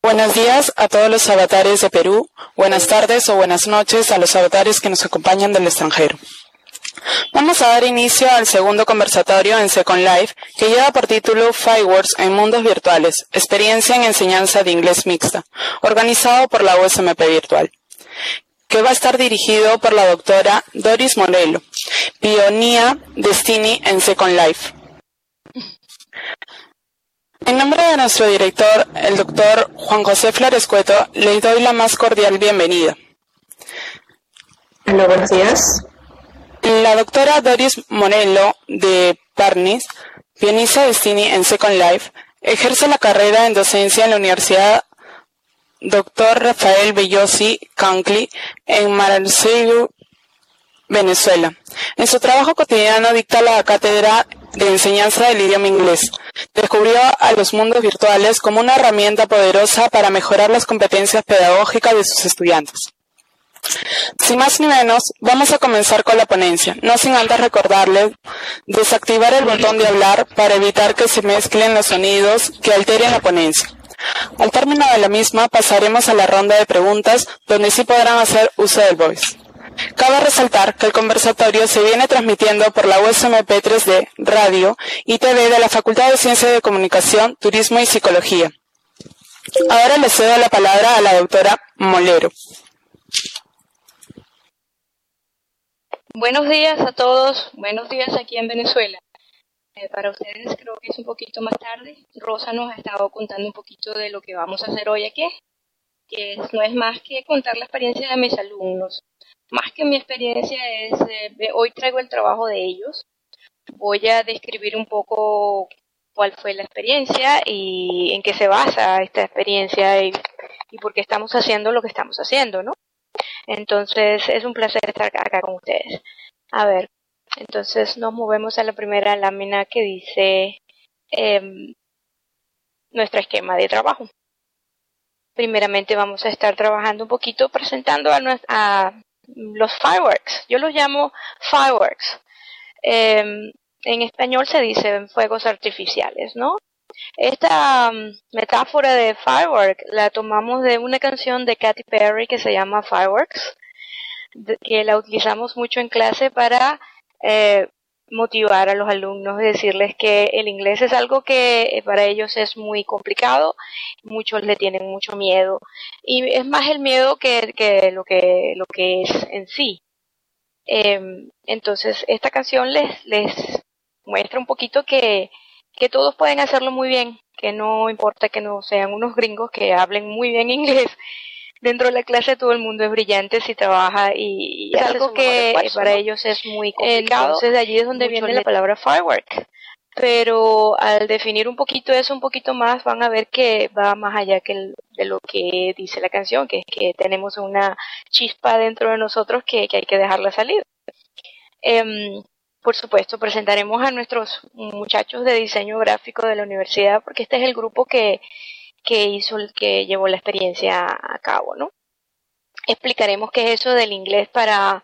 Buenos días a todos los avatares de Perú, buenas tardes o buenas noches a los avatares que nos acompañan del extranjero. Vamos a dar inicio al segundo conversatorio en Second Life, que lleva por título Fireworks en Mundos Virtuales, Experiencia en Enseñanza de Inglés Mixta, organizado por la USMP Virtual, que va a estar dirigido por la doctora Doris Morello, pionía Destiny en Second Life. En nombre de nuestro director, el doctor Juan José Flores Cueto, les doy la más cordial bienvenida. Hola, buenos días. La doctora Doris Morello de Parnis, pionista Destiny en Second Life, ejerce la carrera en docencia en la Universidad Dr. Rafael Bellosi Cancli en Maracaibo, Venezuela. En su trabajo cotidiano dicta la cátedra de enseñanza del idioma inglés. Descubrió a los mundos virtuales como una herramienta poderosa para mejorar las competencias pedagógicas de sus estudiantes. Sin más ni menos, vamos a comenzar con la ponencia, no sin antes recordarles desactivar el botón de hablar para evitar que se mezclen los sonidos que alteren la ponencia. Al término de la misma pasaremos a la ronda de preguntas donde sí podrán hacer uso del voice. Cabe resaltar que el conversatorio se viene transmitiendo por la USMP 3D, Radio y TV de la Facultad de Ciencias de Comunicación, Turismo y Psicología. Ahora le cedo la palabra a la doctora Molero. Buenos días a todos, buenos días aquí en Venezuela. Para ustedes creo que es un poquito más tarde. Rosa nos ha estado contando un poquito de lo que vamos a hacer hoy aquí, que no es más que contar la experiencia de mis alumnos. Más que mi experiencia hoy traigo el trabajo de ellos. Voy a describir un poco cuál fue la experiencia y en qué se basa esta experiencia y por qué estamos haciendo lo que estamos haciendo, ¿no? Entonces es un placer estar acá con ustedes. A ver, entonces nos movemos a la primera lámina que dice nuestro esquema de trabajo. Primeramente vamos a estar trabajando un poquito presentando a los fireworks. Yo los llamo fireworks. En español se dice fuegos artificiales, ¿no? Esta metáfora de firework la tomamos de una canción de Katy Perry que se llama Fireworks, que la utilizamos mucho en clase para motivar a los alumnos, decirles que el inglés es algo que para ellos es muy complicado, muchos le tienen mucho miedo y es más el miedo que lo que es en sí. Entonces esta canción les muestra un poquito que todos pueden hacerlo muy bien, que no importa que no sean unos gringos que hablen muy bien inglés. Dentro de la clase todo el mundo es brillante si trabaja y es algo que para ellos es muy complicado. Entonces de allí es donde viene la palabra firework. Pero al definir un poquito eso, un poquito más, van a ver que va más allá de lo que dice la canción, que es que tenemos una chispa dentro de nosotros que hay que dejarla salir. Por supuesto, presentaremos a nuestros muchachos de diseño gráfico de la universidad, porque este es el grupo que llevó la experiencia a cabo, ¿no? Explicaremos qué es eso del inglés para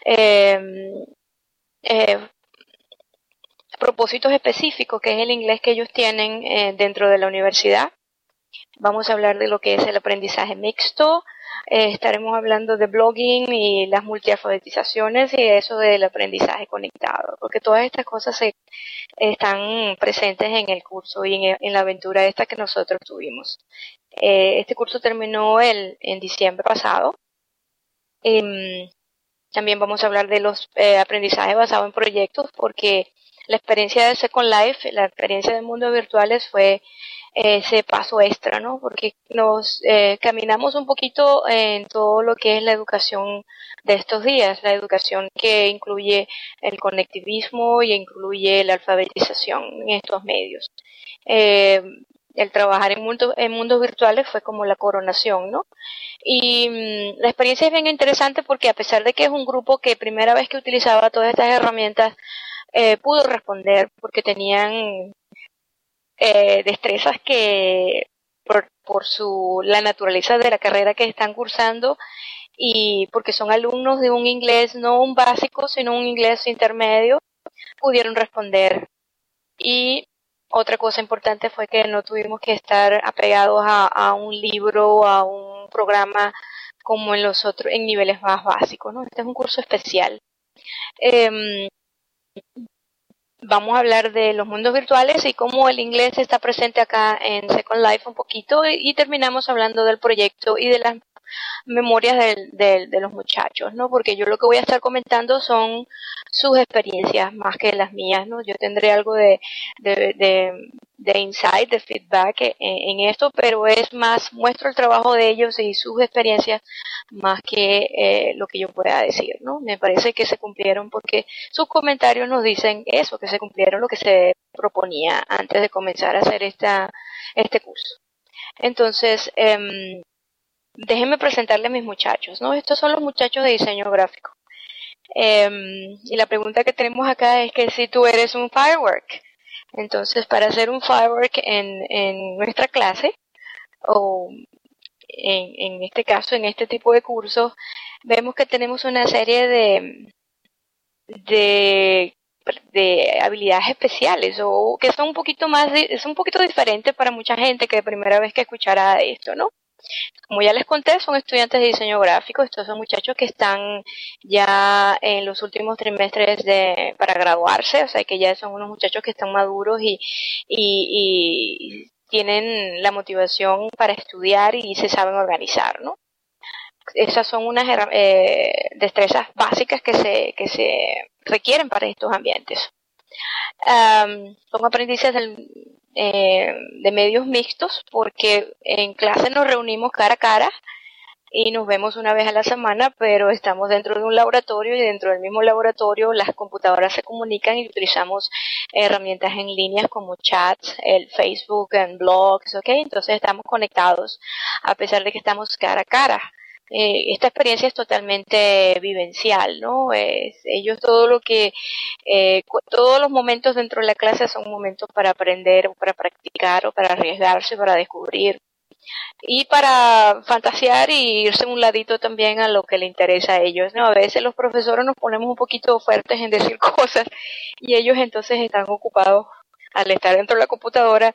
propósitos específicos, que es el inglés que ellos tienen dentro de la universidad. Vamos a hablar de lo que es el aprendizaje mixto. Estaremos hablando de blogging y las multialfabetizaciones y eso del aprendizaje conectado, porque todas estas cosas están presentes en el curso y en la aventura esta que nosotros tuvimos. Este curso terminó en diciembre pasado. También vamos a hablar de los aprendizajes basados en proyectos, porque la experiencia de Second Life, la experiencia de mundos virtuales fue ese paso extra, ¿no? Porque nos caminamos un poquito en todo lo que es la educación de estos días, la educación que incluye el conectivismo y incluye la alfabetización en estos medios. El trabajar en mundos virtuales fue como la coronación, ¿no? Y la experiencia es bien interesante porque a pesar de que es un grupo que primera vez que utilizaba todas estas herramientas, pudo responder porque tenían destrezas que por la naturaleza de la carrera que están cursando y porque son alumnos de un inglés no un básico sino un inglés intermedio, pudieron responder y Otra cosa importante fue que no tuvimos que estar apegados a un libro o a un programa como en los otros, en niveles más básicos, ¿no? Este es un curso especial. Vamos a hablar de los mundos virtuales y cómo el inglés está presente acá en Second Life un poquito y terminamos hablando del proyecto y de las memorias de los muchachos, ¿no? Porque yo lo que voy a estar comentando son sus experiencias más que las mías, ¿no? Yo tendré algo de insight, de feedback en esto, pero es más, muestro el trabajo de ellos y sus experiencias más que lo que yo pueda decir, ¿no? Me parece que se cumplieron porque sus comentarios nos dicen eso, que se cumplieron lo que se proponía antes de comenzar a hacer este curso. Entonces, déjenme presentarle a mis muchachos, ¿no? Estos son los muchachos de diseño gráfico. Y la pregunta que tenemos acá es que si tú eres un firework. Entonces, para hacer un firework en nuestra clase, o en este caso, en este tipo de cursos, vemos que tenemos una serie de habilidades especiales o que son un poquito más, es un poquito diferente para mucha gente que de primera vez que escuchará esto, ¿no? Como ya les conté, son estudiantes de diseño gráfico. Estos son muchachos que están ya en los últimos trimestres para graduarse, o sea que ya son unos muchachos que están maduros y tienen la motivación para estudiar y se saben organizar, ¿no? Esas son unas destrezas básicas que se requieren para estos ambientes. Son aprendices de medios mixtos porque en clase nos reunimos cara a cara y nos vemos una vez a la semana, pero estamos dentro de un laboratorio y dentro del mismo laboratorio las computadoras se comunican y utilizamos herramientas en línea como chats, el Facebook, en blogs, ¿ok? Entonces estamos conectados a pesar de que estamos cara a cara. Esta experiencia es totalmente vivencial, ¿no? Ellos todos los momentos dentro de la clase son momentos para aprender o para practicar o para arriesgarse, para descubrir y para fantasear y irse un ladito también a lo que le interesa a ellos, ¿no? A veces los profesores nos ponemos un poquito fuertes en decir cosas y ellos entonces están ocupados al estar dentro de la computadora,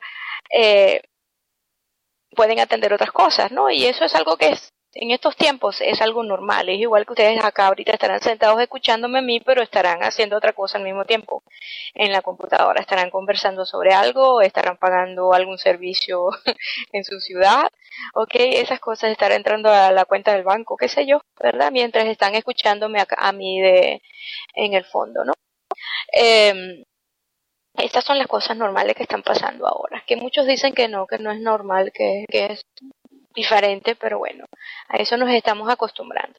pueden atender otras cosas, ¿no? Y eso es algo que en estos tiempos es algo normal. Es igual que ustedes acá ahorita estarán sentados escuchándome a mí, pero estarán haciendo otra cosa al mismo tiempo en la computadora. Estarán conversando sobre algo, estarán pagando algún servicio en su ciudad, ¿ok? Esas cosas, estarán entrando a la cuenta del banco, qué sé yo, ¿verdad? Mientras están escuchándome a mí en el fondo, ¿no? Estas son las cosas normales que están pasando ahora, que muchos dicen que no es normal, que es diferente, pero bueno, a eso nos estamos acostumbrando.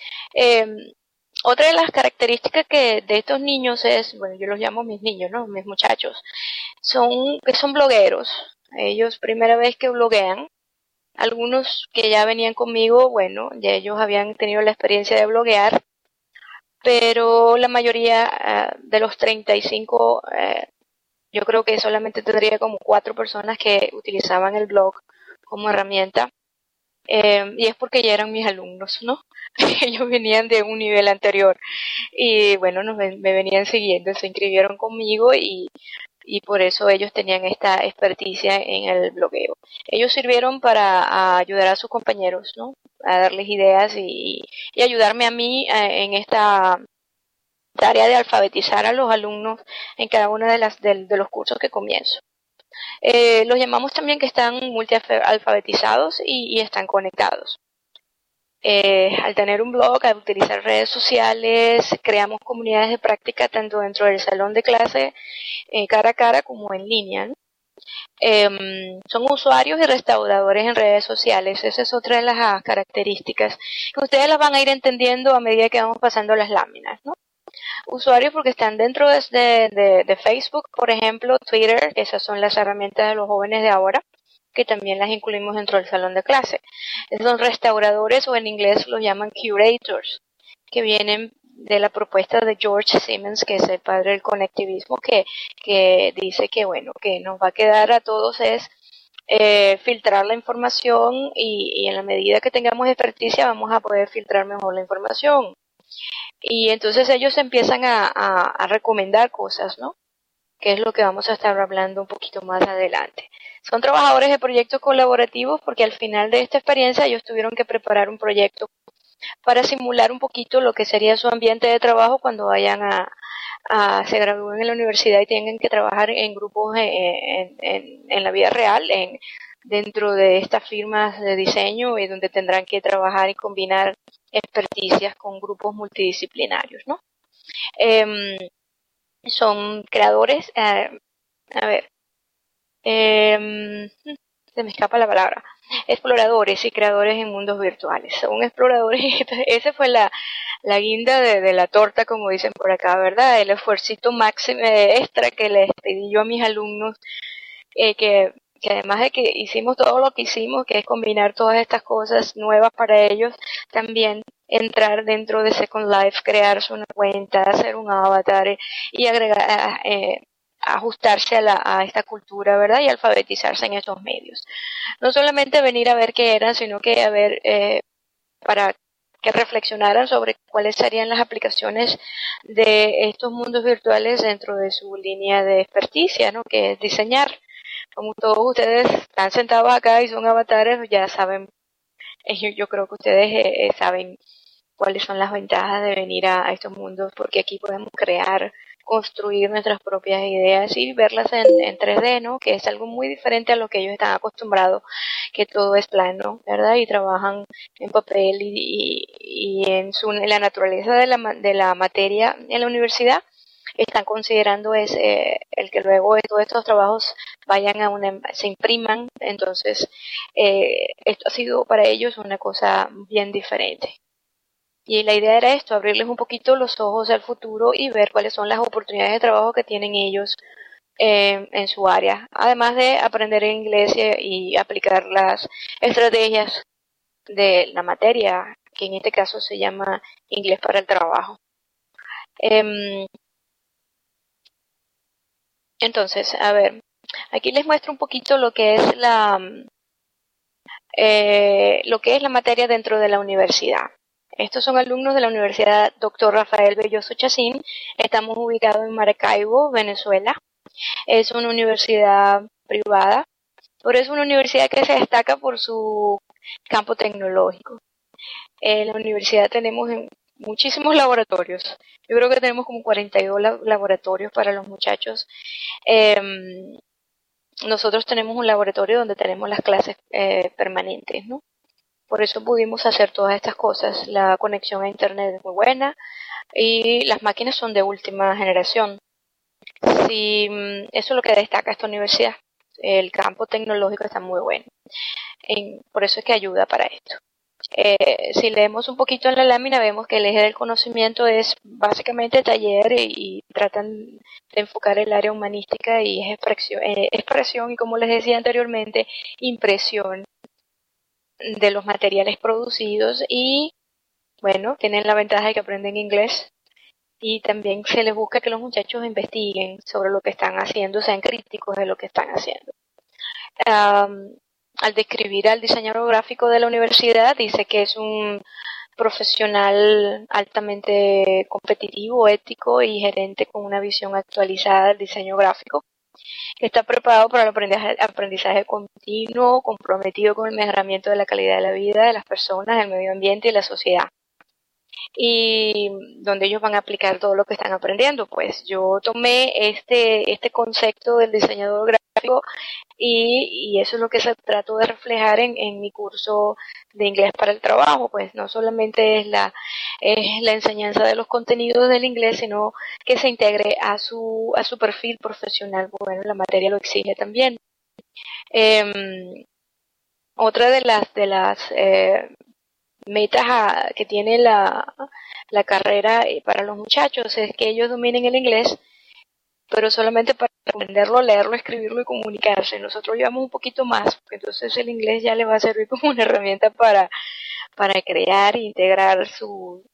Otra de las características de estos niños es, bueno, yo los llamo mis niños, ¿no? Mis muchachos, que son blogueros. Ellos primera vez que bloguean. Algunos que ya venían conmigo, bueno, ya ellos habían tenido la experiencia de bloguear, pero la mayoría de los 35, yo creo que solamente tendría como 4 personas que utilizaban el blog como herramienta. Y es porque ya eran mis alumnos, ¿no? Ellos venían de un nivel anterior y bueno, me venían siguiendo, se inscribieron conmigo y por eso ellos tenían esta experticia en el blogueo. Ellos sirvieron para ayudar a sus compañeros, ¿no? A darles ideas y ayudarme a mí en esta tarea de alfabetizar a los alumnos en cada uno de los cursos que comienzo. Los llamamos también que están multialfabetizados y están conectados. Al tener un blog, al utilizar redes sociales, creamos comunidades de práctica tanto dentro del salón de clase, cara a cara, como en línea, ¿no? Son usuarios y restauradores en redes sociales. Esa es otra de las características que ustedes las van a ir entendiendo a medida que vamos pasando las láminas, ¿no? Usuarios porque están dentro de Facebook, por ejemplo, Twitter, esas son las herramientas de los jóvenes de ahora, que también las incluimos dentro del salón de clase. Son restauradores, o en inglés los llaman curators, que vienen de la propuesta de George Siemens, que es el padre del conectivismo, que dice que bueno, que nos va a quedar a todos es filtrar la información y en la medida que tengamos experticia vamos a poder filtrar mejor la información. Y entonces ellos empiezan a recomendar cosas, ¿no? que es lo que vamos a estar hablando un poquito más adelante. Son trabajadores de proyectos colaborativos porque al final de esta experiencia ellos tuvieron que preparar un proyecto para simular un poquito lo que sería su ambiente de trabajo cuando vayan se gradúen en la universidad y tengan que trabajar en grupos en la vida real, dentro de estas firmas de diseño y donde tendrán que trabajar y combinar experticias con grupos multidisciplinarios, ¿no? Son creadores, se me escapa la palabra, exploradores y creadores en mundos virtuales. Son exploradores, esa fue la guinda de la torta, como dicen por acá, ¿verdad? El esfuercito máximo extra que les pedí yo a mis alumnos, que además de que hicimos todo lo que hicimos, que es combinar todas estas cosas nuevas para ellos, también entrar dentro de Second Life, crearse una cuenta, hacer un avatar y agregar, ajustarse a esta cultura, ¿verdad? Y alfabetizarse en estos medios. No solamente venir a ver qué eran, sino que a ver, para que reflexionaran sobre cuáles serían las aplicaciones de estos mundos virtuales dentro de su línea de experticia, ¿no? Que es diseñar. Como todos ustedes están sentados acá y son avatares, ya saben, yo creo que ustedes saben cuáles son las ventajas de venir a estos mundos, porque aquí podemos crear, construir nuestras propias ideas y verlas en 3D, ¿no? Que es algo muy diferente a lo que ellos están acostumbrados, que todo es plano, ¿verdad? Y trabajan en papel y en la naturaleza de la materia en la universidad. Están considerando el que luego de todos estos trabajos vayan se impriman. Entonces, esto ha sido para ellos una cosa bien diferente. Y la idea era esto, abrirles un poquito los ojos al futuro y ver cuáles son las oportunidades de trabajo que tienen ellos en su área. Además de aprender inglés y aplicar las estrategias de la materia, que en este caso se llama Inglés para el Trabajo. Entonces, a ver, aquí les muestro un poquito lo que es la materia dentro de la universidad. Estos son alumnos de la Universidad Dr. Rafael Belloso Chacín. Estamos ubicados en Maracaibo, Venezuela. Es una universidad privada, pero es una universidad que se destaca por su campo tecnológico. En la universidad tenemos muchísimos laboratorios. Yo creo que tenemos como 42 laboratorios para los muchachos. Nosotros tenemos un laboratorio donde tenemos las clases permanentes, ¿no? Por eso pudimos hacer todas estas cosas. La conexión a internet es muy buena y las máquinas son de última generación. Sí, eso es lo que destaca esta universidad. El campo tecnológico está muy bueno. Por eso es que ayuda para esto. Si leemos un poquito en la lámina, vemos que el eje del conocimiento es básicamente taller y tratan de enfocar el área humanística y es expresión y, como les decía anteriormente, impresión de los materiales producidos y, bueno, tienen la ventaja de que aprenden inglés y también se les busca que los muchachos investiguen sobre lo que están haciendo, sean críticos de lo que están haciendo. Al describir al diseñador gráfico de la universidad, dice que es un profesional altamente competitivo, ético y gerente con una visión actualizada del diseño gráfico, que está preparado para el aprendizaje continuo, comprometido con el mejoramiento de la calidad de la vida de las personas, del medio ambiente y la sociedad. Y donde ellos van a aplicar todo lo que están aprendiendo. Pues yo tomé este concepto del diseñador gráfico y eso es lo que trato de reflejar en mi curso de inglés para el trabajo. Pues no solamente es la enseñanza de los contenidos del inglés, sino que se integre a su perfil profesional. Bueno, la materia lo exige también. Otra de las metas que tiene la carrera para los muchachos es que ellos dominen el inglés, pero solamente para aprenderlo, leerlo, escribirlo y comunicarse. Nosotros llevamos un poquito más, porque entonces el inglés ya le va a servir como una herramienta para crear e integrar su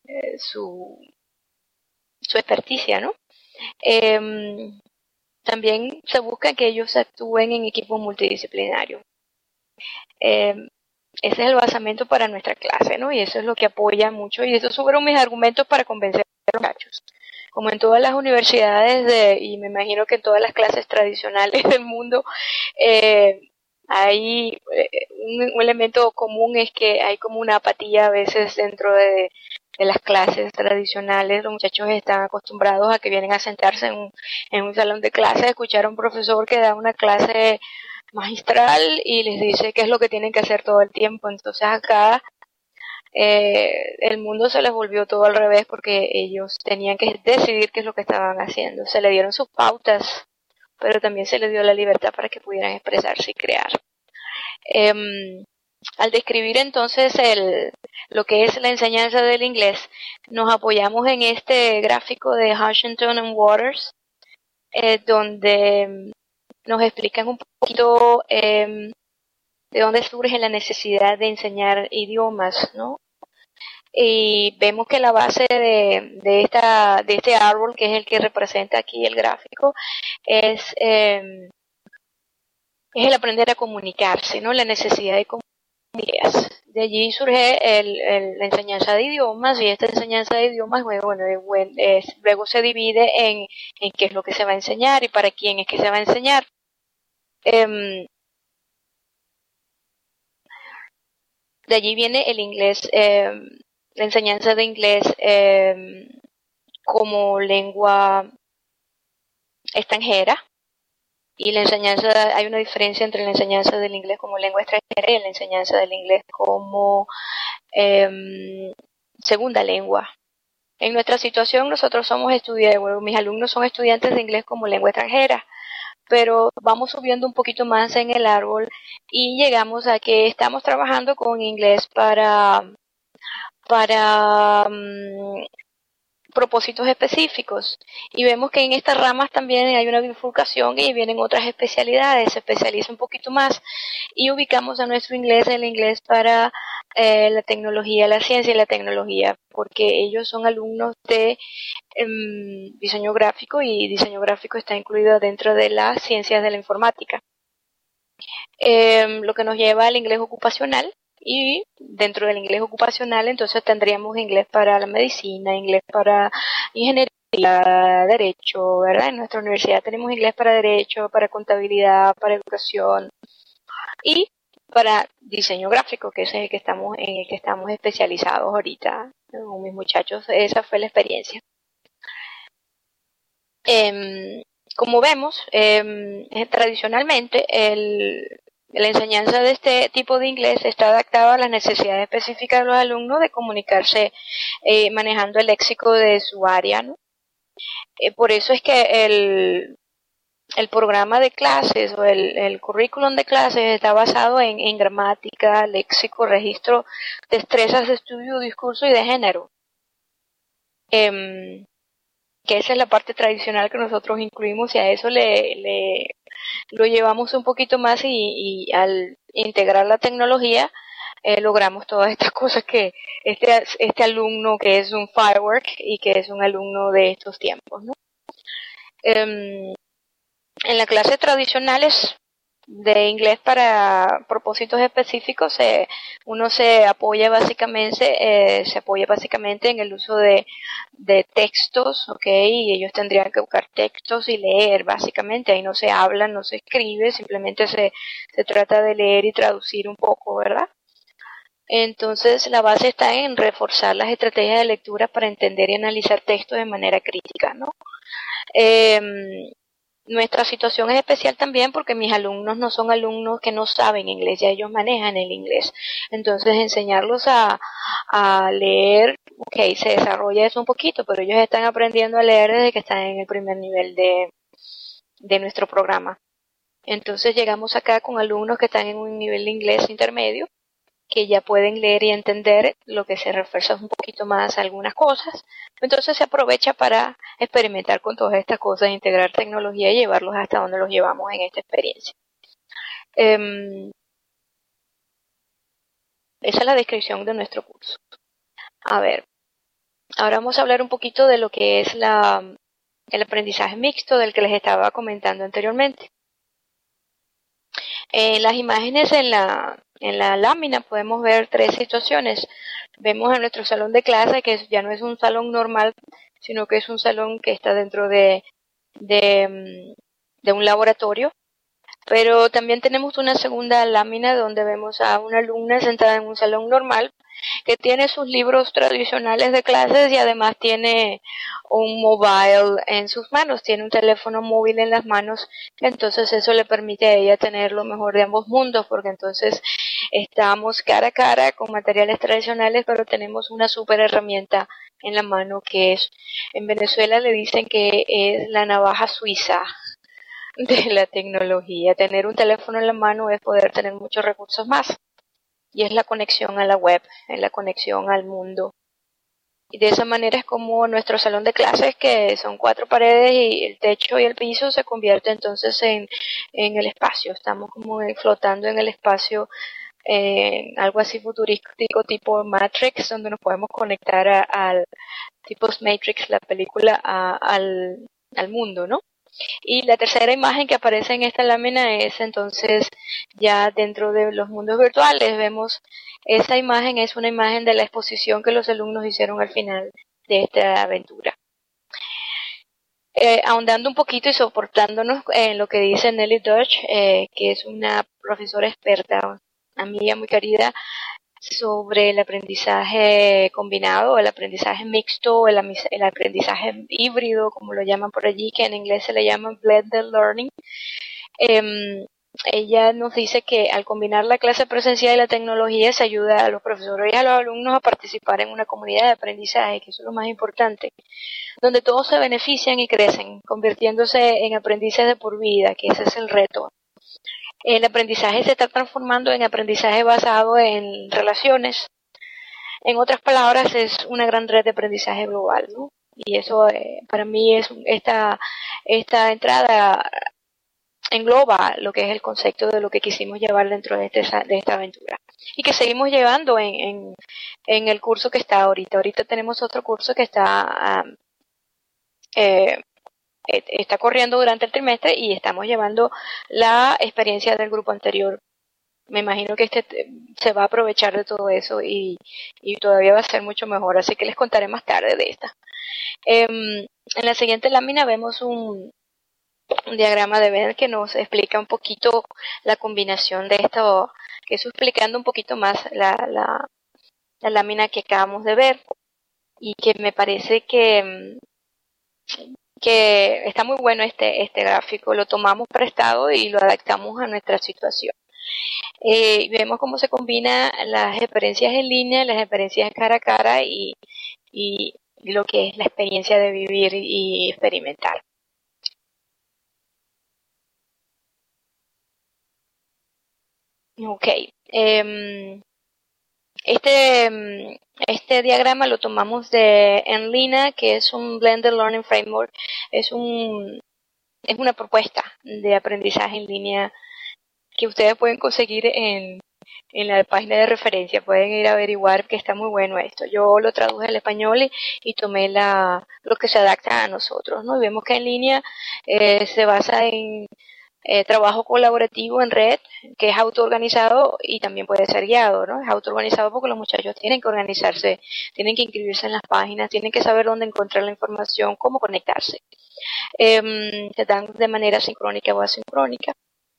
experticia, ¿no? También se busca que ellos actúen en equipos multidisciplinarios. Ese es el basamento para nuestra clase, ¿no? Y eso es lo que apoya mucho. Y esos fueron mis argumentos para convencer a los muchachos. como en todas las universidades y me imagino que en todas las clases tradicionales del mundo, hay un elemento común es que hay como una apatía a veces dentro de las clases tradicionales. Los muchachos están acostumbrados a que vienen a sentarse en un salón de clase, a escuchar a un profesor que da una clase magistral y les dice qué es lo que tienen que hacer todo el tiempo. Entonces acá el mundo se les volvió todo al revés porque ellos tenían que decidir qué es lo que estaban haciendo. Se le dieron sus pautas, pero también se les dio la libertad para que pudieran expresarse y crear. Al describir entonces lo que es la enseñanza del inglés, nos apoyamos en este gráfico de Hutchinson and Waters, donde nos explican un poquito de dónde surge la necesidad de enseñar idiomas, ¿no? Y vemos que la base de este árbol, que es el que representa aquí el gráfico, es el aprender a comunicarse, ¿no? La necesidad de comunicar ideas. De allí surge la enseñanza de idiomas, y esta enseñanza de idiomas, luego se divide en qué es lo que se va a enseñar y para quién es que se va a enseñar. De allí viene el inglés, la enseñanza de inglés como lengua extranjera, y la enseñanza, hay una diferencia entre la enseñanza del inglés como lengua extranjera y la enseñanza del inglés como segunda lengua. En nuestra situación, nosotros somos estudiantes, mis alumnos son estudiantes de inglés como lengua extranjera, pero vamos subiendo un poquito más en el árbol y llegamos a que estamos trabajando con inglés para propósitos específicos, y vemos que en estas ramas también hay una bifurcación y vienen otras especialidades. Se especializa un poquito más y ubicamos a nuestro inglés el inglés para la tecnología, la ciencia y la tecnología, porque ellos son alumnos de diseño gráfico, y diseño gráfico está incluido dentro de las ciencias de la informática, lo que nos lleva al inglés ocupacional. Y dentro del inglés ocupacional entonces tendríamos inglés para la medicina, inglés para ingeniería, derecho, ¿verdad? En nuestra universidad tenemos inglés para derecho, para contabilidad, para educación y para diseño gráfico, que es en el que estamos especializados ahorita con mis muchachos. Esa fue la experiencia. Como vemos, tradicionalmente la enseñanza de este tipo de inglés está adaptada a las necesidades específicas de los alumnos de comunicarse manejando el léxico de su área, ¿no? Por eso es que el programa de clases o el currículum de clases está basado en gramática, léxico, registro, destrezas de estudio, discurso y de género. Que esa es la parte tradicional que nosotros incluimos, y a eso lo llevamos un poquito más, y al integrar la tecnología logramos todas estas cosas que este alumno que es un firework y que es un alumno de estos tiempos, ¿no? En las clases tradicionales de inglés para propósitos específicos, uno se apoya básicamente en el uso de textos, ¿ok? Y ellos tendrían que buscar textos y leer, básicamente. Ahí no se habla, no se escribe, simplemente se trata de leer y traducir un poco, ¿verdad? Entonces la base está en reforzar las estrategias de lectura para entender y analizar textos de manera crítica, ¿no? Nuestra situación es especial también porque mis alumnos no son alumnos que no saben inglés, ya ellos manejan el inglés. Entonces enseñarlos a leer, ok, se desarrolla eso un poquito, pero ellos están aprendiendo a leer desde que están en el primer nivel de nuestro programa. Entonces llegamos acá con alumnos que están en un nivel de inglés intermedio, que ya pueden leer y entender, lo que se refuerza un poquito más algunas cosas. Entonces se aprovecha para experimentar con todas estas cosas, integrar tecnología y llevarlos hasta donde los llevamos en esta experiencia. Esa es la descripción de nuestro curso. A ver, ahora vamos a hablar un poquito de lo que es el aprendizaje mixto, del que les estaba comentando anteriormente. En las imágenes en la lámina podemos ver tres situaciones. Vemos en nuestro salón de clase, que ya no es un salón normal sino que es un salón que está dentro de un laboratorio. Pero también tenemos una segunda lámina donde vemos a una alumna sentada en un salón normal que tiene sus libros tradicionales de clases y además tiene un mobile en sus manos, tiene un teléfono móvil en las manos, entonces eso le permite a ella tener lo mejor de ambos mundos, porque entonces estamos cara a cara con materiales tradicionales, pero tenemos una super herramienta en la mano que es, en Venezuela le dicen que es la navaja suiza de la tecnología. Tener un teléfono en la mano es poder tener muchos recursos más. Y es la conexión a la web, es la conexión al mundo. Y de esa manera es como nuestro salón de clases, que son 4 paredes y el techo y el piso, se convierte entonces en el espacio. Estamos como flotando en el espacio, algo así futurístico tipo Matrix, donde nos podemos conectar al tipo Matrix, la película, al mundo, ¿no? Y la tercera imagen que aparece en esta lámina es entonces ya dentro de los mundos virtuales. Vemos esa imagen, es una imagen de la exposición que los alumnos hicieron al final de esta aventura. Ahondando un poquito y soportándonos en lo que dice Nelly Dodge, que es una profesora experta, amiga muy querida, sobre el aprendizaje combinado, el aprendizaje mixto, el aprendizaje híbrido, como lo llaman por allí, que en inglés se le llama blended learning. Ella nos dice que al combinar la clase presencial y la tecnología se ayuda a los profesores y a los alumnos a participar en una comunidad de aprendizaje, que eso es lo más importante, donde todos se benefician y crecen, convirtiéndose en aprendices de por vida, que ese es el reto. El aprendizaje se está transformando en aprendizaje basado en relaciones. En otras palabras, es una gran red de aprendizaje global, ¿no? Y eso para mí es esta entrada engloba lo que es el concepto de lo que quisimos llevar dentro de esta aventura. Y que seguimos llevando en el curso que está ahorita. Ahorita tenemos otro curso que está corriendo durante el trimestre y estamos llevando la experiencia del grupo anterior. Me imagino que se va a aprovechar de todo eso y todavía va a ser mucho mejor, así que les contaré más tarde de esta. En la siguiente lámina vemos un diagrama de Venn que nos explica un poquito la combinación de esto, que eso explicando un poquito más la lámina que acabamos de ver y que me parece que está muy bueno este gráfico. Lo tomamos prestado y lo adaptamos a nuestra situación. Vemos cómo se combinan las experiencias en línea, las experiencias cara a cara y lo que es la experiencia de vivir y experimentar. Ok. Este diagrama lo tomamos de Enlina, que es un Blended Learning Framework. Es una propuesta de aprendizaje en línea que ustedes pueden conseguir en la página de referencia. Pueden ir a averiguar, que está muy bueno esto. Yo lo traduje al español y tomé lo que se adapta a nosotros, ¿no? Y vemos que en línea se basa en trabajo colaborativo en red, que es autoorganizado y también puede ser guiado, ¿no? Es autoorganizado porque los muchachos tienen que organizarse, tienen que inscribirse en las páginas, tienen que saber dónde encontrar la información, cómo conectarse. Se dan de manera sincrónica o asincrónica.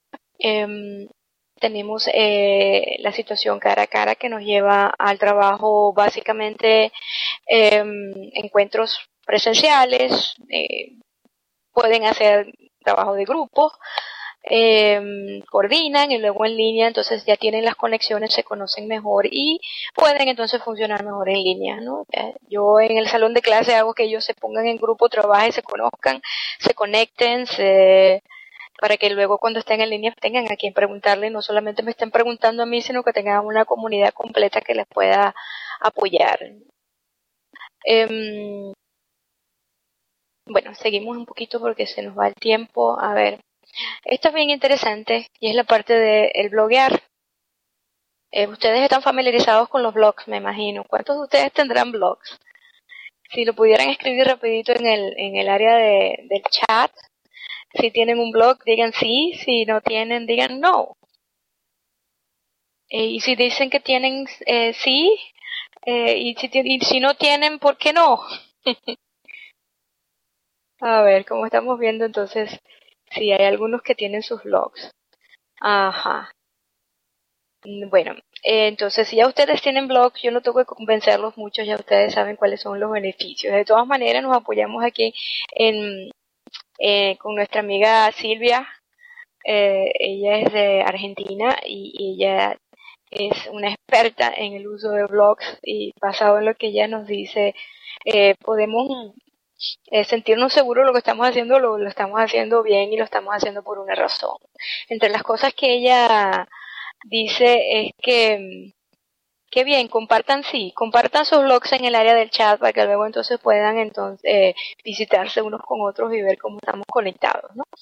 Tenemos la situación cara a cara que nos lleva al trabajo, básicamente encuentros presenciales, pueden hacer trabajo de grupo, coordinan y luego en línea, entonces ya tienen las conexiones, se conocen mejor y pueden entonces funcionar mejor en línea, ¿no? Yo en el salón de clase hago que ellos se pongan en grupo, trabajen, se conozcan, se conecten, para que luego cuando estén en línea tengan a quien preguntarle, no solamente me estén preguntando a mí, sino que tengan una comunidad completa que les pueda apoyar. Bueno, seguimos un poquito porque se nos va el tiempo. A ver, esto es bien interesante y es la parte del bloguear. Ustedes están familiarizados con los blogs, me imagino. ¿Cuántos de ustedes tendrán blogs? Si lo pudieran escribir rapidito en el área del chat. Si tienen un blog, digan sí. Si no tienen, digan no. Y si dicen que tienen sí, y si no tienen, ¿por qué no? A ver, como estamos viendo entonces, sí, hay algunos que tienen sus blogs. Ajá. Bueno, entonces si ya ustedes tienen blogs, yo no tengo que convencerlos mucho, ya ustedes saben cuáles son los beneficios. De todas maneras, nos apoyamos aquí en, con nuestra amiga Silvia. Ella es de Argentina y ella es una experta en el uso de blogs y basado en lo que ella nos dice, podemos sentirnos seguros de lo que estamos haciendo, lo estamos haciendo bien y lo estamos haciendo por una razón. Entre las cosas que ella dice es que bien, compartan, sí, compartan sus blogs en el área del chat para que luego entonces puedan entonces visitarse unos con otros y ver cómo estamos conectados, ¿no?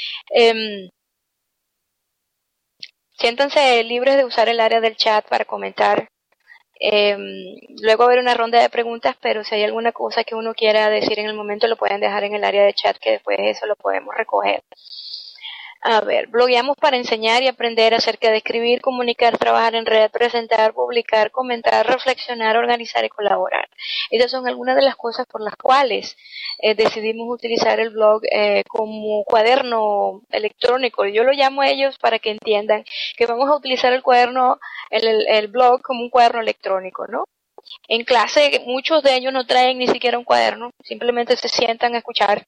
Siéntanse libres de usar el área del chat para comentar. Luego haber una ronda de preguntas, pero si hay alguna cosa que uno quiera decir en el momento, lo pueden dejar en el área de chat, que después eso lo podemos recoger. A ver, blogueamos para enseñar y aprender acerca de escribir, comunicar, trabajar en red, presentar, publicar, comentar, reflexionar, organizar y colaborar. Esas son algunas de las cosas por las cuales decidimos utilizar el blog como cuaderno electrónico. Yo lo llamo a ellos para que entiendan que vamos a utilizar el cuaderno, el blog como un cuaderno electrónico, ¿no? En clase muchos de ellos no traen ni siquiera un cuaderno, simplemente se sientan a escuchar.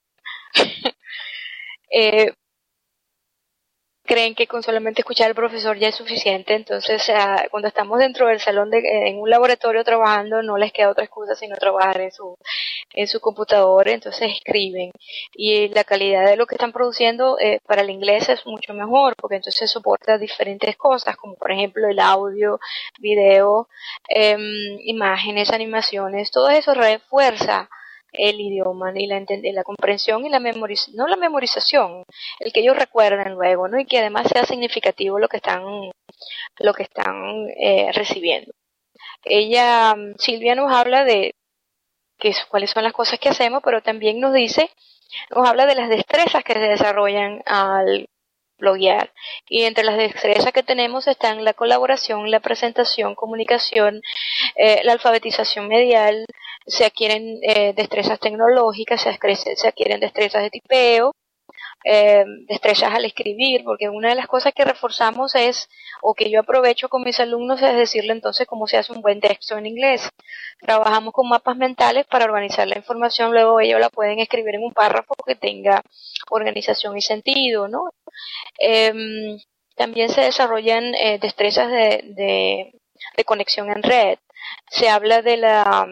Creen que con solamente escuchar al profesor ya es suficiente, entonces cuando estamos dentro del salón en un laboratorio trabajando no les queda otra excusa sino trabajar en su computador, entonces escriben y la calidad de lo que están produciendo para el inglés es mucho mejor porque entonces soporta diferentes cosas como por ejemplo el audio, video, imágenes, animaciones, todo eso refuerza el idioma y la comprensión y la memorización, no la memorización, el que ellos recuerden luego, ¿no? Y que además sea significativo lo que están recibiendo. Ella, Silvia nos habla de cuáles son las cosas que hacemos, pero también nos habla de las destrezas que se desarrollan al bloguear. Y entre las destrezas que tenemos están la colaboración, la presentación, comunicación, la alfabetización medial, se adquieren destrezas tecnológicas, se adquieren destrezas de tipeo, destrezas al escribir, porque una de las cosas que reforzamos o que yo aprovecho con mis alumnos, es decirle entonces cómo se hace un buen texto en inglés. Trabajamos con mapas mentales para organizar la información, luego ellos la pueden escribir en un párrafo que tenga organización y sentido, ¿no? También se desarrollan destrezas de conexión en red. Se habla de la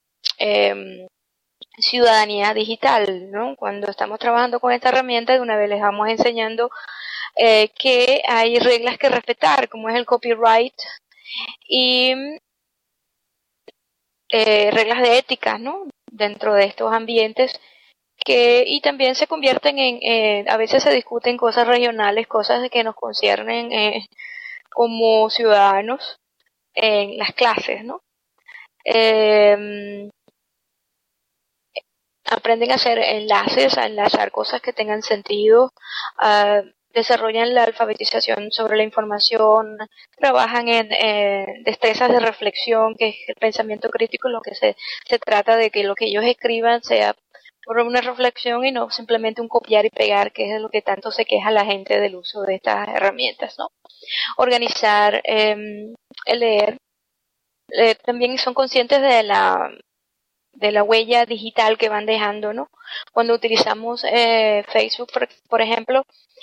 ciudadanía digital, ¿no? Cuando estamos trabajando con esta herramienta, de una vez les vamos enseñando que hay reglas que respetar, como es el copyright y reglas de ética, ¿no? Dentro de estos ambientes y también se convierten a veces se discuten cosas regionales, cosas que nos conciernen como ciudadanos en las clases, ¿no? Aprenden a hacer enlaces, a enlazar cosas que tengan sentido, desarrollan la alfabetización sobre la información, trabajan en destrezas de reflexión, que es el pensamiento crítico, lo que se trata de que lo que ellos escriban sea por una reflexión y no simplemente un copiar y pegar, que es de lo que tanto se queja la gente del uso de estas herramientas, ¿no? Organizar, leer, también son conscientes de la huella digital que van dejando, ¿no? Cuando utilizamos Facebook, por ejemplo,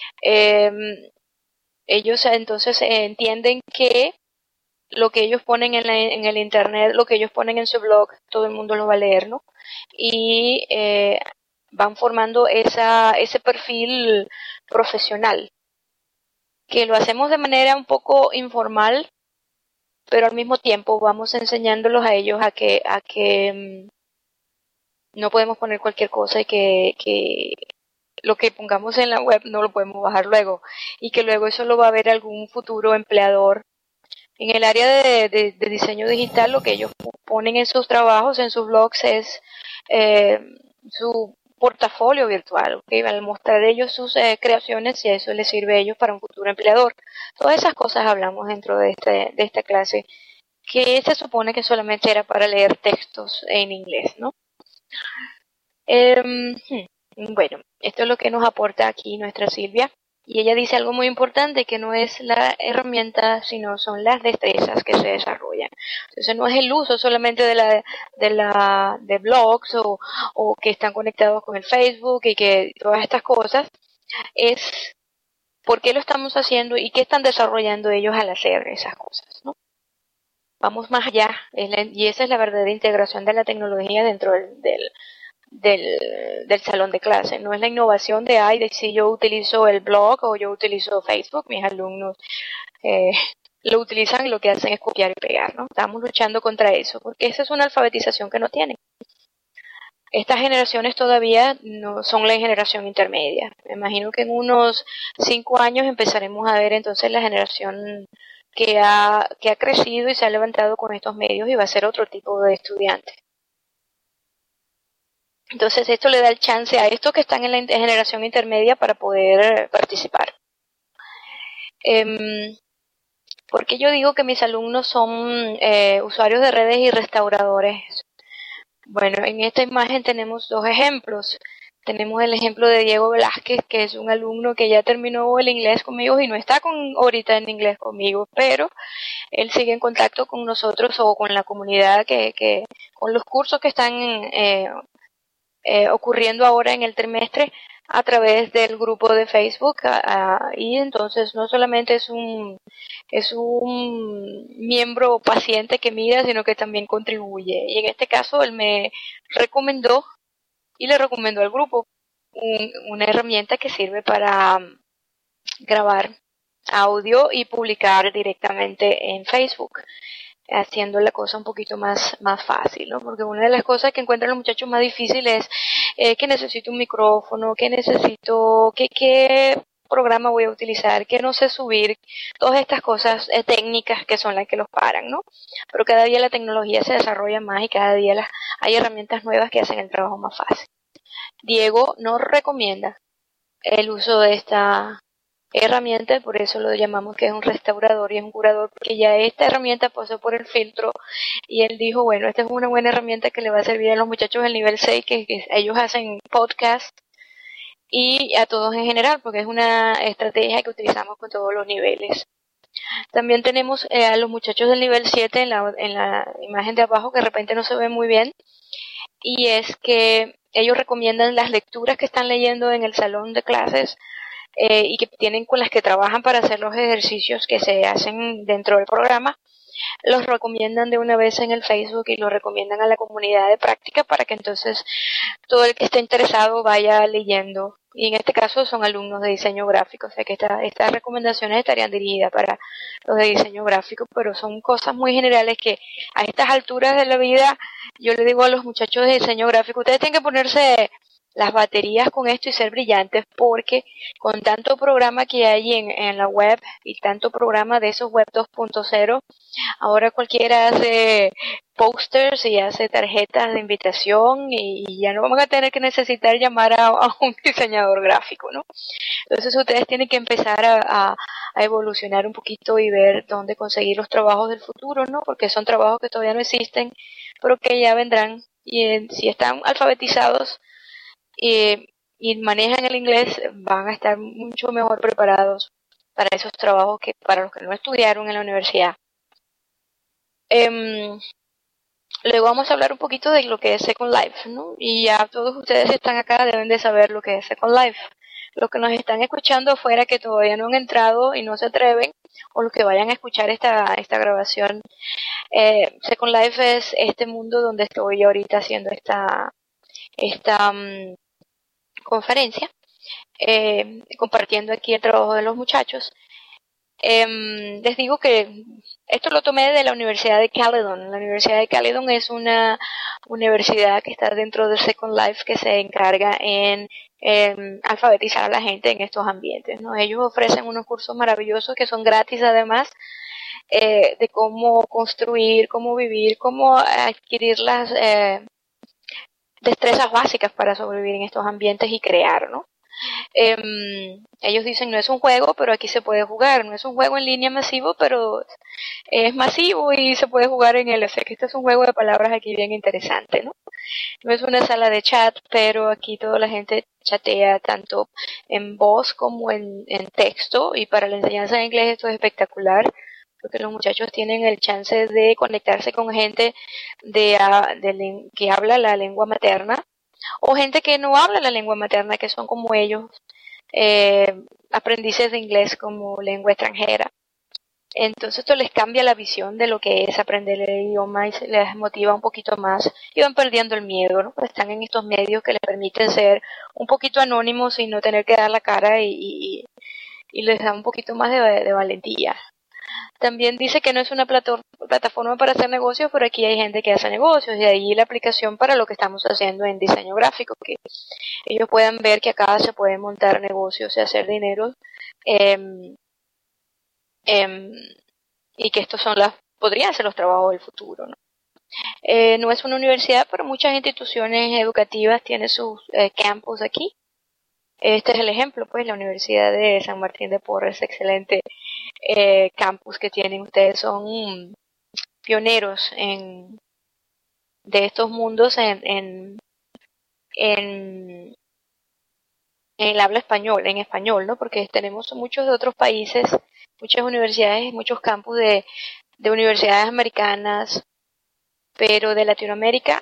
ellos entonces entienden que lo que ellos ponen en el internet, lo que ellos ponen en su blog, todo el mundo lo va a leer, ¿no? Y van formando ese perfil profesional, que lo hacemos de manera un poco informal, pero al mismo tiempo vamos enseñándolos a ellos a que no podemos poner cualquier cosa y que lo que pongamos en la web no lo podemos bajar luego y que luego eso lo va a ver algún futuro empleador. En el área de diseño digital, lo que ellos ponen en sus trabajos, en sus blogs, es su portafolio virtual, ¿okay? Al mostrar ellos sus creaciones y eso les sirve a ellos para un futuro empleador. Todas esas cosas hablamos dentro de esta clase, que se supone que solamente era para leer textos en inglés, ¿no? Bueno, esto es lo que nos aporta aquí nuestra Silvia. Y ella dice algo muy importante, que no es la herramienta, sino son las destrezas que se desarrollan. Entonces no es el uso solamente de blogs o que están conectados con el Facebook y que todas estas cosas, es por qué lo estamos haciendo y qué están desarrollando ellos al hacer esas cosas, ¿no? Vamos más allá, y esa es la verdadera integración de la tecnología dentro del salón de clase. No es la innovación de si yo utilizo el blog o yo utilizo Facebook, mis alumnos lo utilizan y lo que hacen es copiar y pegar, ¿no? Estamos luchando contra eso, porque esa es una alfabetización que no tienen. Estas generaciones todavía no son la generación intermedia. Me imagino que en unos 5 años empezaremos a ver entonces la generación que ha crecido y se ha levantado con estos medios y va a ser otro tipo de estudiante. Entonces esto le da el chance a estos que están en la generación intermedia para poder participar. Porque yo digo que mis alumnos son usuarios de redes y restauradores. Bueno, en esta imagen tenemos 2 ejemplos. Tenemos el ejemplo de Diego Velázquez, que es un alumno que ya terminó el inglés conmigo y no está ahorita en inglés conmigo, pero él sigue en contacto con nosotros o con la comunidad con los cursos que están ocurriendo ahora en el trimestre a través del grupo de Facebook, y entonces no solamente es un miembro paciente que mira, sino que también contribuye. Y en este caso él me recomendó y le recomendó al grupo una herramienta que sirve para grabar audio y publicar directamente en Facebook, haciendo la cosa un poquito más fácil, ¿no? Porque una de las cosas que encuentran los muchachos más difíciles es que necesito un micrófono, que necesito, qué programa voy a utilizar, que no sé subir, todas estas cosas técnicas que son las que los paran, ¿no? Pero cada día la tecnología se desarrolla más y cada día hay herramientas nuevas que hacen el trabajo más fácil. Diego nos recomienda el uso de esta herramienta, por eso lo llamamos que es un restaurador y es un curador, porque ya esta herramienta pasó por el filtro y él dijo, bueno, esta es una buena herramienta que le va a servir a los muchachos del nivel 6, que ellos hacen podcast, y a todos en general, porque es una estrategia que utilizamos con todos los niveles. También tenemos a los muchachos del nivel 7 en la imagen de abajo, que de repente no se ve muy bien, y es que ellos recomiendan las lecturas que están leyendo en el salón de clases y que tienen con las que trabajan para hacer los ejercicios que se hacen dentro del programa. Los recomiendan de una vez en el Facebook y los recomiendan a la comunidad de práctica para que entonces todo el que esté interesado vaya leyendo. Y en este caso son alumnos de diseño gráfico, o sea que estas recomendaciones estarían dirigidas para los de diseño gráfico, pero son cosas muy generales que a estas alturas de la vida yo le digo a los muchachos de diseño gráfico, ustedes tienen que ponerse las baterías con esto y ser brillantes, porque con tanto programa que hay en la web y tanto programa de esos web 2.0, ahora cualquiera hace posters y hace tarjetas de invitación y ya no vamos a tener que necesitar llamar a un diseñador gráfico, ¿no? Entonces ustedes tienen que empezar a evolucionar un poquito y ver dónde conseguir los trabajos del futuro, ¿no? Porque son trabajos que todavía no existen, pero que ya vendrán, y si están alfabetizados y manejan el inglés, van a estar mucho mejor preparados para esos trabajos que para los que no estudiaron en la universidad. Luego vamos a hablar un poquito de lo que es Second Life, ¿no? Y ya todos ustedes que están acá deben de saber lo que es Second Life. Los que nos están escuchando afuera que todavía no han entrado y no se atreven, o los que vayan a escuchar esta grabación, Second Life es este mundo donde estoy ahorita haciendo esta conferencia, compartiendo aquí el trabajo de los muchachos. Les digo que esto lo tomé de la Universidad de Caledon. La Universidad de Caledon es una universidad que está dentro de Second Life, que se encarga en alfabetizar a la gente en estos ambientes, ¿no? Ellos ofrecen unos cursos maravillosos que son gratis además, de cómo construir, cómo vivir, cómo adquirir las destrezas básicas para sobrevivir en estos ambientes y crear, ¿no? Ellos dicen no es un juego, pero aquí se puede jugar. No es un juego en línea masivo, pero es masivo y se puede jugar en él. O sea que este es un juego de palabras aquí bien interesante, ¿no? No es una sala de chat, pero aquí toda la gente chatea tanto en voz como en texto, y para la enseñanza de inglés esto es espectacular porque los muchachos tienen el chance de conectarse con gente que habla la lengua materna o gente que no habla la lengua materna, que son como ellos, aprendices de inglés como lengua extranjera. Entonces esto les cambia la visión de lo que es aprender el idioma y se les motiva un poquito más y van perdiendo el miedo, ¿no? Están en estos medios que les permiten ser un poquito anónimos y no tener que dar la cara y les da un poquito más de valentía. También dice que no es una plataforma para hacer negocios, pero aquí hay gente que hace negocios y ahí la aplicación para lo que estamos haciendo en diseño gráfico, que ellos puedan ver que acá se pueden montar negocios y hacer dinero. Y que estos podrían ser los trabajos del futuro, ¿no? No es una universidad, pero muchas instituciones educativas tienen sus campus aquí. Este es el ejemplo, pues, la Universidad de San Martín de Porres, excelente campus que tienen. Ustedes son pioneros de estos mundos en el habla español, en español, ¿no? Porque tenemos muchos de otros países, muchas universidades, muchos campus de universidades americanas, pero de Latinoamérica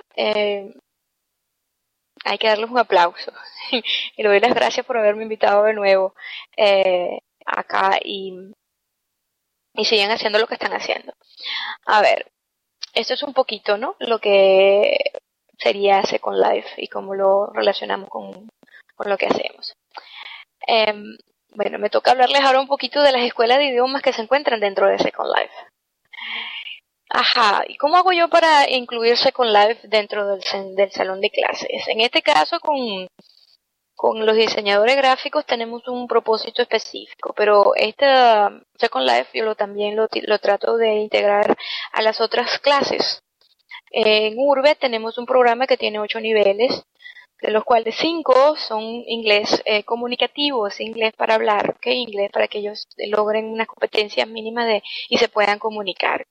hay que darles un aplauso. Y le doy las gracias por haberme invitado de nuevo acá y siguen haciendo lo que están haciendo. A ver, esto es un poquito, ¿no? Lo que sería Second Life y cómo lo relacionamos con lo que hacemos. Bueno, me toca hablarles ahora un poquito de las escuelas de idiomas que se encuentran dentro de Second Life. Ajá, ¿y cómo hago yo para incluir Second Life dentro del salón de clases? En este caso, con los diseñadores gráficos tenemos un propósito específico, pero Second Life yo también lo trato de integrar a las otras clases. En Urbe tenemos un programa que tiene 8 niveles, de los cuales 5 son inglés comunicativo, es inglés para hablar, ¿ok? Inglés para que ellos logren unas competencias mínimas y se puedan comunicar.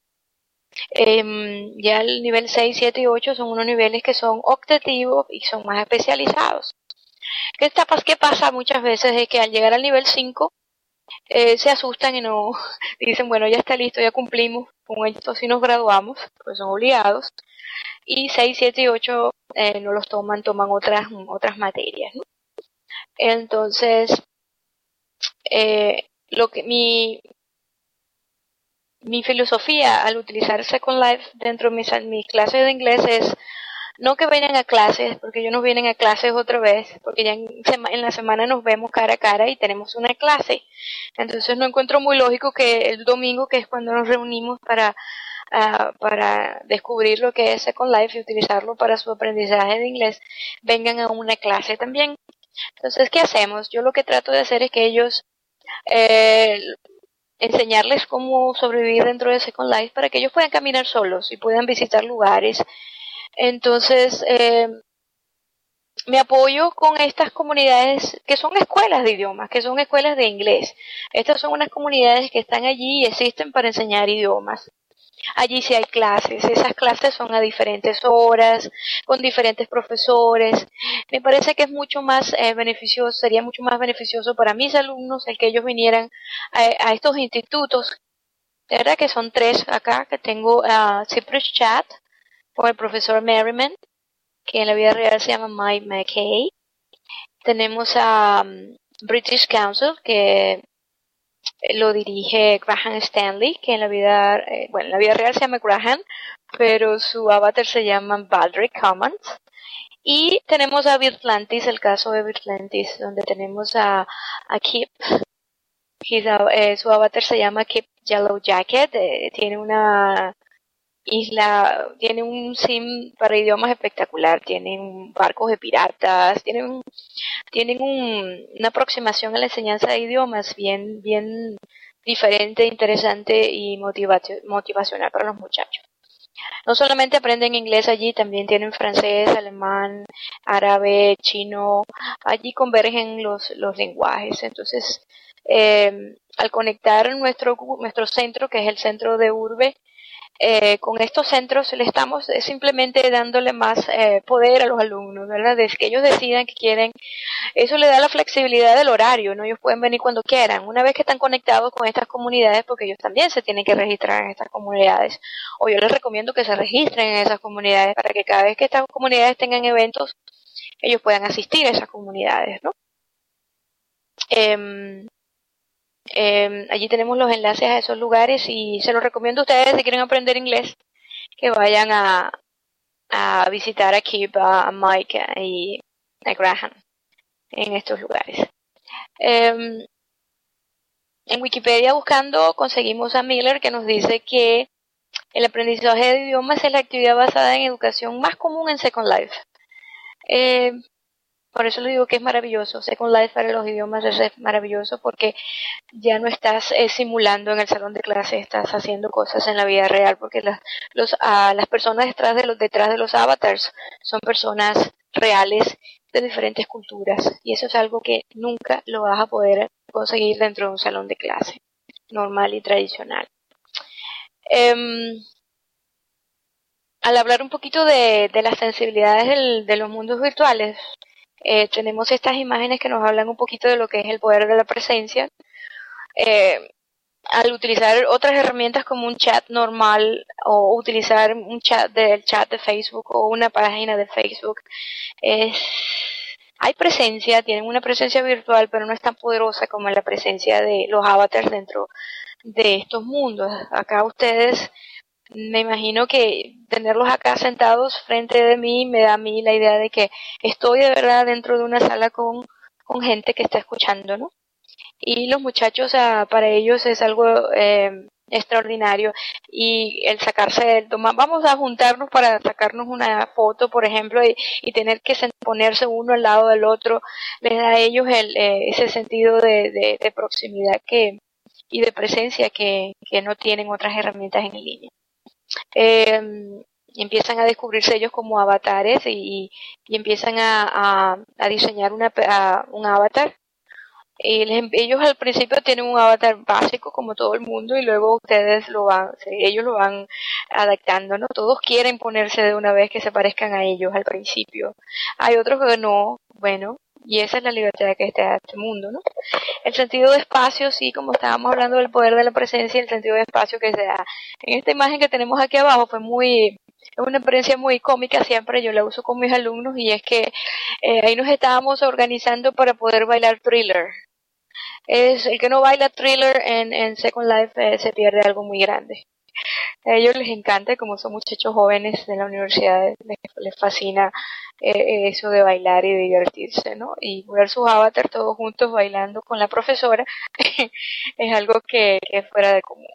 Ya el nivel 6, 7 y 8 son unos niveles que son optativos y son más especializados. ¿Qué pasa muchas veces? Es que al llegar al nivel 5 se asustan y no dicen, bueno, ya está listo, ya cumplimos con esto, si nos graduamos, pues son obligados. Y 6, 7 y 8 no los toman otras materias, ¿no? Entonces, mi filosofía al utilizar Second Life dentro de mis clases de inglés es no que vengan a clases, porque ellos no vienen a clases otra vez, porque ya en la semana nos vemos cara a cara y tenemos una clase. Entonces no encuentro muy lógico que el domingo, que es cuando nos reunimos para descubrir lo que es Second Life y utilizarlo para su aprendizaje de inglés, vengan a una clase también. Entonces, ¿qué hacemos? Yo lo que trato de hacer es que ellos enseñarles cómo sobrevivir dentro de Second Life para que ellos puedan caminar solos y puedan visitar lugares. Entonces, me apoyo con estas comunidades que son escuelas de idiomas, que son escuelas de inglés. Estas son unas comunidades que están allí y existen para enseñar idiomas. Allí sí hay clases, esas clases son a diferentes horas, con diferentes profesores. Me parece que es mucho más beneficioso, sería mucho más beneficioso para mis alumnos el que ellos vinieran a estos institutos. De verdad que son 3 acá, que tengo Cypress Chat con el profesor Merriman, que en la vida real se llama Mike McKay. Tenemos a British Council, que lo dirige Graham Stanley, que en la vida real se llama Graham, pero su avatar se llama Baldrick Commons. Y tenemos a Virtlantis, el caso de Virtlantis, donde tenemos a Kip. Su avatar se llama Kip Yellow Jacket, tiene una tiene un sim para idiomas espectacular, tienen barcos de piratas, tienen una aproximación a la enseñanza de idiomas bien diferente, interesante y motivacional para los muchachos. No solamente aprenden inglés allí, también tienen francés, alemán, árabe, chino. Allí convergen los lenguajes. Entonces, al conectar nuestro centro, que es el centro de Urbe, con estos centros le estamos simplemente dándole más poder a los alumnos, ¿verdad? Desde que ellos decidan que quieren, eso le da la flexibilidad del horario, ¿no? Ellos pueden venir cuando quieran. Una vez que están conectados con estas comunidades, porque ellos también se tienen que registrar en estas comunidades, o yo les recomiendo que se registren en esas comunidades para que cada vez que estas comunidades tengan eventos, ellos puedan asistir a esas comunidades, ¿no? Allí tenemos los enlaces a esos lugares y se los recomiendo a ustedes si quieren aprender inglés, que vayan a visitar a Kip, a Mike y a Graham en estos lugares. En Wikipedia buscando conseguimos a Miller, que nos dice que el aprendizaje de idiomas es la actividad basada en educación más común en Second Life. Por eso le digo que es maravilloso. Second Life para los idiomas es maravilloso porque ya no estás simulando en el salón de clase, estás haciendo cosas en la vida real, porque las personas detrás de los avatars son personas reales de diferentes culturas, y eso es algo que nunca lo vas a poder conseguir dentro de un salón de clase normal y tradicional. Al hablar un poquito de las sensibilidades de los mundos virtuales, tenemos estas imágenes que nos hablan un poquito de lo que es el poder de la presencia. Al utilizar otras herramientas como un chat normal o utilizar un chat de Facebook o una página de Facebook, hay presencia, tienen una presencia virtual, pero no es tan poderosa como la presencia de los avatars dentro de estos mundos. Acá ustedes, me imagino que tenerlos acá sentados frente de mí me da a mí la idea de que estoy de verdad dentro de una sala con gente que está escuchando, ¿no? Y los muchachos, para ellos es algo extraordinario, y el vamos a juntarnos para sacarnos una foto, por ejemplo, y tener que ponerse uno al lado del otro, les da a ellos ese sentido de proximidad y de presencia que no tienen otras herramientas en línea. Empiezan a descubrirse ellos como avatares y empiezan a diseñar un avatar. Ellos al principio tienen un avatar básico como todo el mundo, y luego ellos lo van adaptando, ¿no? Todos quieren ponerse de una vez que se parezcan a ellos al principio. Hay otros que no, bueno, y esa es la libertad que está este mundo, ¿no? El sentido de espacio, sí, como estábamos hablando del poder de la presencia, el sentido de espacio que se da. En esta imagen que tenemos aquí abajo es una experiencia muy cómica, siempre yo la uso con mis alumnos, y es que ahí nos estábamos organizando para poder bailar Thriller. El que no baila Thriller en Second Life se pierde algo muy grande. A ellos les encanta, como son muchachos jóvenes de la universidad, les fascina eso de bailar y de divertirse, ¿no? Y ver sus avatars todos juntos bailando con la profesora es algo que es fuera de común.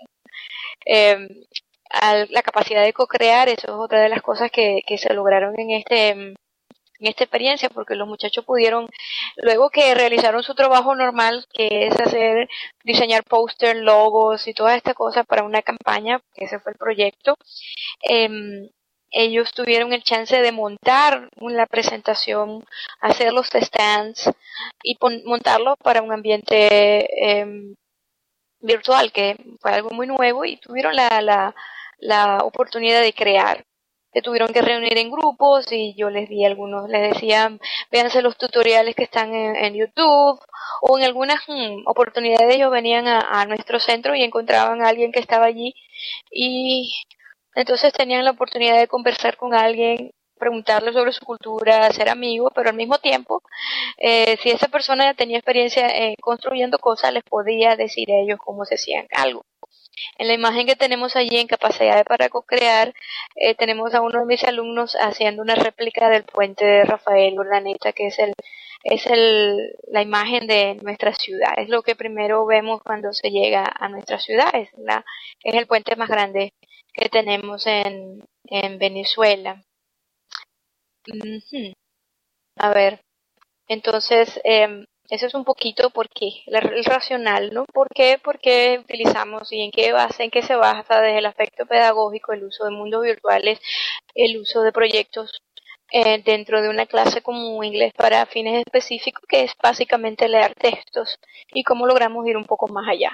La capacidad de co-crear, eso es otra de las cosas que se lograron en esta experiencia, porque los muchachos pudieron, luego que realizaron su trabajo normal, que es diseñar póster, logos y todas estas cosas para una campaña, que ese fue el proyecto, ellos tuvieron el chance de montar la presentación, hacer los stands y montarlo para un ambiente virtual, que fue algo muy nuevo, y tuvieron la oportunidad de crear. Se tuvieron que reunir en grupos, y yo les decía, véanse los tutoriales que están en YouTube, o en algunas oportunidades ellos venían a nuestro centro y encontraban a alguien que estaba allí, y entonces tenían la oportunidad de conversar con alguien, preguntarle sobre su cultura, ser amigos, pero al mismo tiempo, si esa persona tenía experiencia construyendo cosas, les podía decir a ellos cómo se hacían algo. En la imagen que tenemos allí en capacidad para co-crear, tenemos a uno de mis alumnos haciendo una réplica del puente de Rafael Urdaneta, que es la imagen de nuestra ciudad. Es lo que primero vemos cuando se llega a nuestra ciudad. Es el puente más grande que tenemos en Venezuela. A ver, entonces Ese es un poquito el racional, ¿no? ¿Por qué utilizamos y en qué se basa desde el aspecto pedagógico el uso de mundos virtuales, el uso de proyectos dentro de una clase como inglés para fines específicos, que es básicamente leer textos, y cómo logramos ir un poco más allá.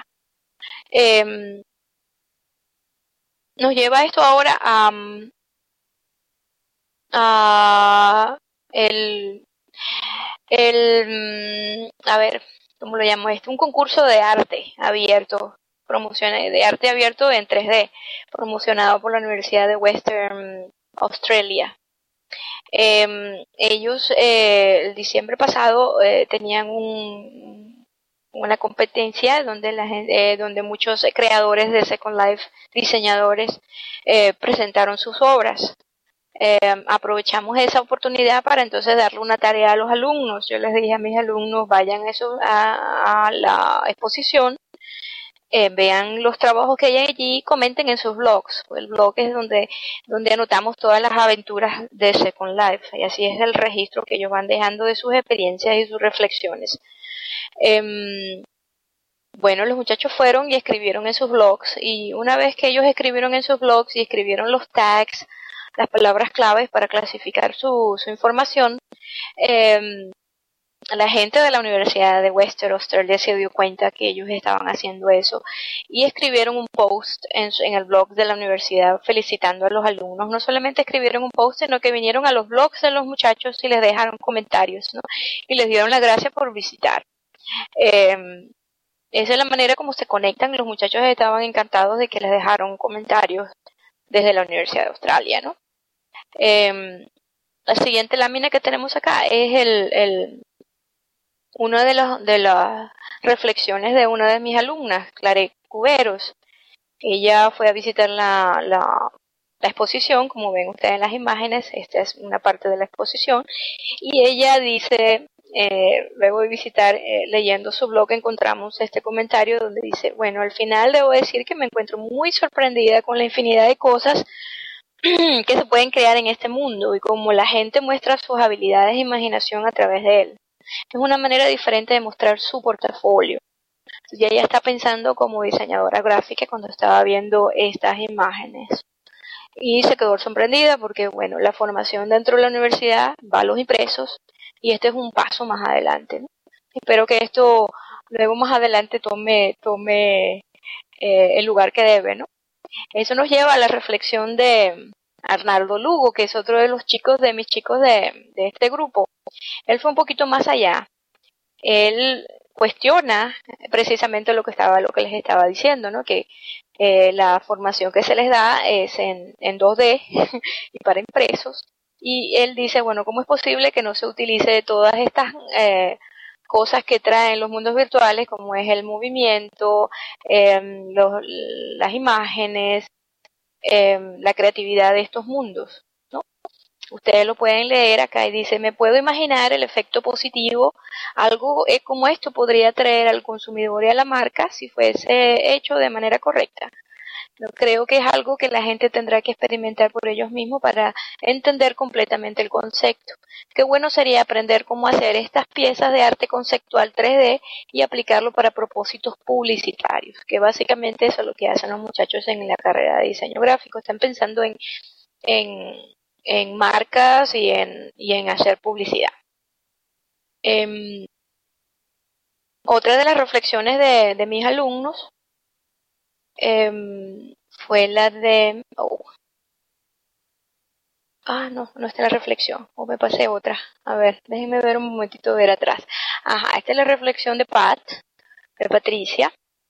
Nos lleva esto ahora a a ver, ¿cómo lo llamo esto? Un concurso de arte abierto, de arte abierto en 3D, promocionado por la Universidad de Western Australia. Ellos el diciembre pasado tenían una competencia donde muchos creadores de Second Life, diseñadores, presentaron sus obras. Aprovechamos esa oportunidad para entonces darle una tarea a los alumnos. Yo les dije a mis alumnos, vayan a la exposición, vean los trabajos que hay allí y comenten en sus blogs. El blog es donde anotamos todas las aventuras de Second Life, y así es el registro que ellos van dejando de sus experiencias y sus reflexiones. Bueno, los muchachos fueron y escribieron en sus blogs, y una vez que ellos escribieron en sus blogs y escribieron los tags, las palabras claves para clasificar su información, la gente de la Universidad de Western Australia se dio cuenta que ellos estaban haciendo eso y escribieron un post en el blog de la universidad felicitando a los alumnos. No solamente escribieron un post, sino que vinieron a los blogs de los muchachos y les dejaron comentarios, ¿no? Y les dieron las gracias por visitar. Esa es la manera como se conectan. Los muchachos estaban encantados de que les dejaron comentarios desde la Universidad de Australia, ¿no? La siguiente lámina que tenemos acá es una de las reflexiones de una de mis alumnas, Claret Cuberos. Ella fue a visitar la exposición, como ven ustedes en las imágenes. Esta es una parte de la exposición, y ella dice, luego de visitar, leyendo su blog, encontramos este comentario donde dice: bueno, al final debo decir que me encuentro muy sorprendida con la infinidad de cosas que se pueden crear en este mundo y cómo la gente muestra sus habilidades e imaginación a través de él. Es una manera diferente de mostrar su portafolio. Y ella está pensando como diseñadora gráfica cuando estaba viendo estas imágenes. Y se quedó sorprendida porque, bueno, la formación dentro de la universidad va a los impresos, y este es un paso más adelante, ¿no? Espero que esto luego más adelante tome el lugar que debe, ¿no? Eso nos lleva a la reflexión de Arnaldo Lugo, que es otro de los chicos de mis chicos de este grupo. Él fue un poquito más allá. Él cuestiona precisamente lo que les estaba diciendo, ¿no? Que la formación que se les da es en 2D y para impresos. Y él dice, bueno, ¿cómo es posible que no se utilice todas estas cosas que traen los mundos virtuales, como es el movimiento, las imágenes, la creatividad de estos mundos, ¿no? Ustedes lo pueden leer acá y dice: me puedo imaginar el efecto positivo, algo como esto podría traer al consumidor y a la marca si fuese hecho de manera correcta. Yo creo que es algo que la gente tendrá que experimentar por ellos mismos para entender completamente el concepto. Qué bueno sería aprender cómo hacer estas piezas de arte conceptual 3D y aplicarlo para propósitos publicitarios, que básicamente eso es lo que hacen los muchachos en la carrera de diseño gráfico. Están pensando en marcas y en hacer publicidad. Otra de las reflexiones de mis alumnos fue la de... no está la reflexión, o me pasé otra. A ver, déjenme ver un momentito, ver atrás. Ajá, esta es la reflexión de Patricia.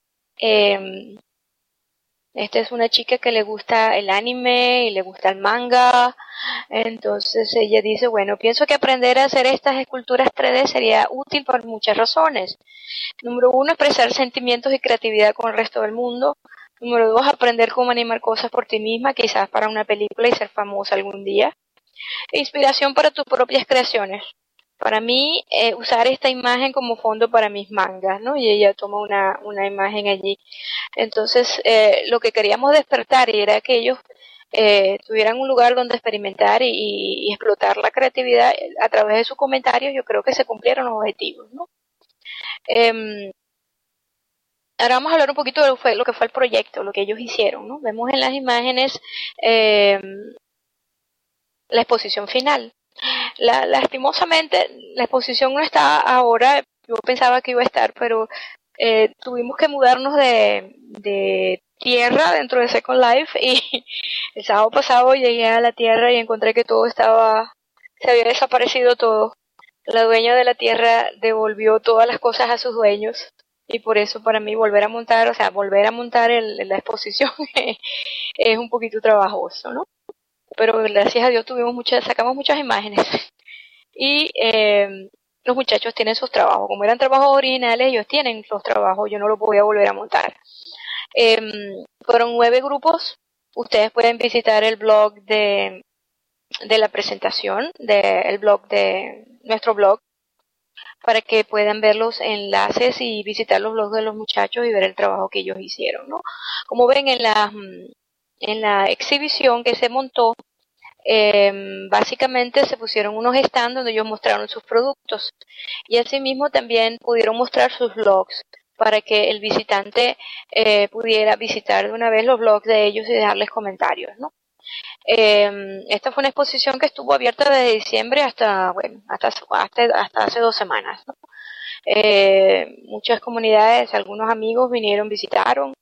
Esta es una chica que le gusta el anime y le gusta el manga. Entonces ella dice, bueno, pienso que aprender a hacer estas esculturas 3D sería útil por muchas razones. Número 1, expresar sentimientos y creatividad con el resto del mundo. Número 2, aprender cómo animar cosas por ti misma, quizás para una película y ser famosa algún día. Inspiración para tus propias creaciones. Para mí, usar esta imagen como fondo para mis mangas, ¿no? Y ella toma una imagen allí. Entonces, lo que queríamos despertar era que ellos tuvieran un lugar donde experimentar y explotar la creatividad a través de sus comentarios. Yo creo que se cumplieron los objetivos, ¿no? Ahora vamos a hablar un poquito de lo que fue el proyecto, lo que ellos hicieron, ¿no? Vemos en las imágenes la exposición final. Lastimosamente, la exposición no está ahora. Yo pensaba que iba a estar, pero tuvimos que mudarnos de tierra dentro de Second Life y el sábado pasado llegué a la tierra y encontré que todo se había desaparecido todo. La dueña de la tierra devolvió todas las cosas a sus dueños y por eso para mí volver a montar la exposición es un poquito trabajoso, ¿no? Pero gracias a Dios sacamos muchas imágenes y los muchachos tienen sus trabajos. Como eran trabajos originales, ellos tienen los trabajos, yo no los voy a volver a montar. Fueron 9 grupos. Ustedes pueden visitar el blog de la presentación, el blog de nuestro blog, para que puedan ver los enlaces y visitar los blogs de los muchachos y ver el trabajo que ellos hicieron, ¿no? Como ven en la exhibición que se montó, básicamente se pusieron unos stands donde ellos mostraron sus productos y asimismo también pudieron mostrar sus blogs para que el visitante pudiera visitar de una vez los blogs de ellos y dejarles comentarios, ¿no? Esta fue una exposición que estuvo abierta desde diciembre hasta hace 2 semanas, ¿no? Muchas comunidades, algunos amigos visitaron,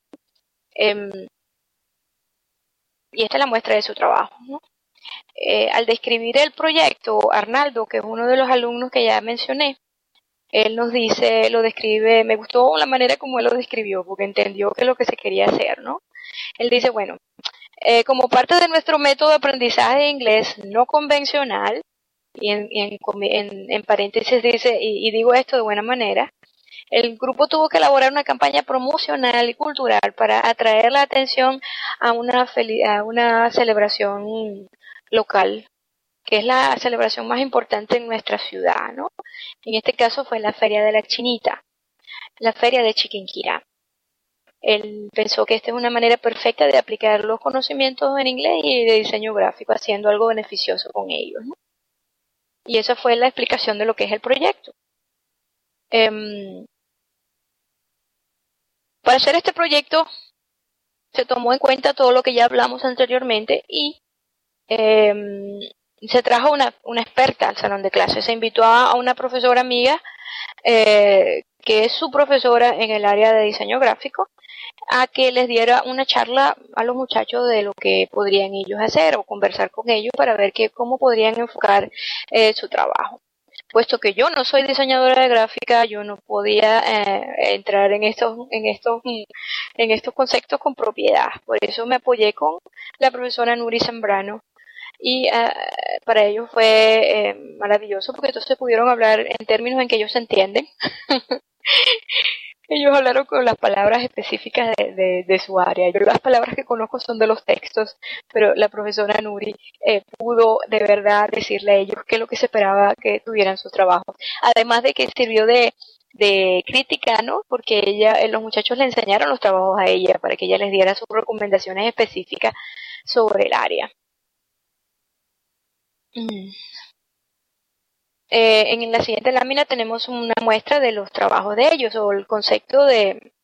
y esta es la muestra de su trabajo, ¿no? Al describir el proyecto, Arnaldo, que es uno de los alumnos que ya mencioné, él lo describe, me gustó la manera como él lo describió, porque entendió que es lo que se quería hacer, ¿no? Él dice, bueno, como parte de nuestro método de aprendizaje de inglés no convencional, y en paréntesis dice, y digo esto de buena manera, el grupo tuvo que elaborar una campaña promocional y cultural para atraer la atención a una celebración local, que es la celebración más importante en nuestra ciudad, ¿no? En este caso fue la Feria de la Chinita, la Feria de Chiquinquirá. Él pensó que esta es una manera perfecta de aplicar los conocimientos en inglés y de diseño gráfico, haciendo algo beneficioso con ellos, ¿no? Y esa fue la explicación de lo que es el proyecto. Para hacer este proyecto se tomó en cuenta todo lo que ya hablamos anteriormente y se trajo una experta al salón de clases. Se invitó a una profesora amiga que es su profesora en el área de diseño gráfico, a que les diera una charla a los muchachos de lo que podrían ellos hacer o conversar con ellos para ver cómo podrían enfocar su trabajo. Puesto que yo no soy diseñadora de gráfica, yo no podía entrar en estos conceptos con propiedad. Por eso me apoyé con la profesora Nuri Zambrano. Y para ellos fue maravilloso porque entonces pudieron hablar en términos en que ellos se entienden. Ellos hablaron con las palabras específicas de su área. Yo las palabras que conozco son de los textos, pero la profesora Nuri pudo de verdad decirle a ellos qué es lo que se esperaba que tuvieran sus trabajos. Además de que sirvió de crítica, ¿no? Porque los muchachos le enseñaron los trabajos a ella para que ella les diera sus recomendaciones específicas sobre el área. En la siguiente lámina tenemos una muestra de los trabajos de ellos o el concepto de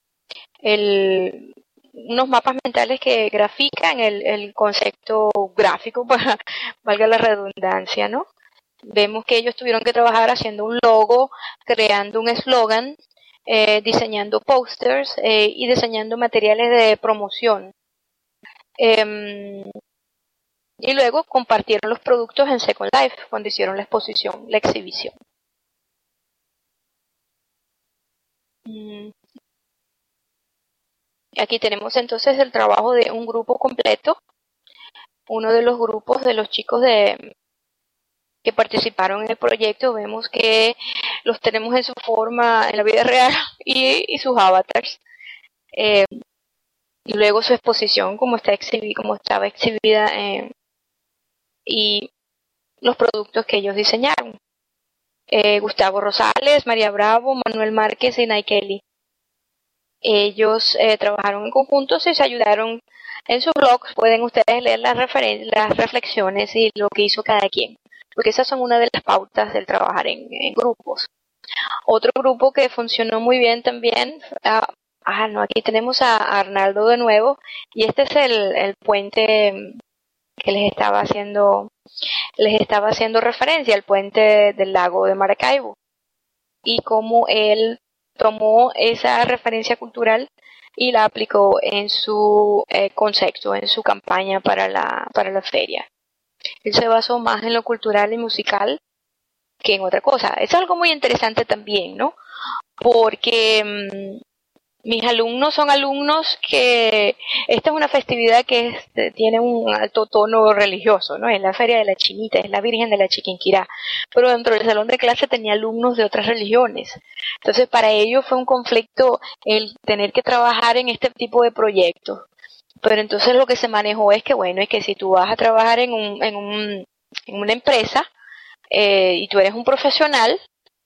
unos mapas mentales que grafican el concepto gráfico, para valga la redundancia, ¿no? Vemos que ellos tuvieron que trabajar haciendo un logo, creando un eslogan, diseñando posters y diseñando materiales de promoción. Y luego compartieron los productos en Second Life cuando hicieron la exposición, la exhibición. Aquí tenemos entonces el trabajo de un grupo completo. Uno de los grupos de los chicos que participaron en el proyecto, vemos que los tenemos en su forma en la vida real y sus avatars. Y luego su exposición como estaba exhibida y los productos que ellos diseñaron. Gustavo Rosales, María Bravo, Manuel Márquez y Naikeli. Ellos trabajaron en conjunto y se ayudaron en sus blogs. Pueden ustedes leer las reflexiones y lo que hizo cada quien, porque esas son una de las pautas del trabajar en grupos. Otro grupo que funcionó muy bien también, no, aquí tenemos a Arnaldo de nuevo, y este es el puente que les estaba haciendo referencia, el puente del lago de Maracaibo, y cómo él tomó esa referencia cultural y la aplicó en su concepto, en su campaña para la feria. Él se basó más en lo cultural y musical que en otra cosa. Es algo muy interesante también, ¿no? Porque mis alumnos son alumnos que esta es una festividad que tiene un alto tono religioso, ¿no? Es la Feria de la Chinita, es la Virgen de la Chiquinquirá, pero dentro del salón de clase tenía alumnos de otras religiones. Entonces para ellos fue un conflicto el tener que trabajar en este tipo de proyectos. Pero entonces lo que se manejó es que, bueno, es que si tú vas a trabajar en una empresa y tú eres un profesional,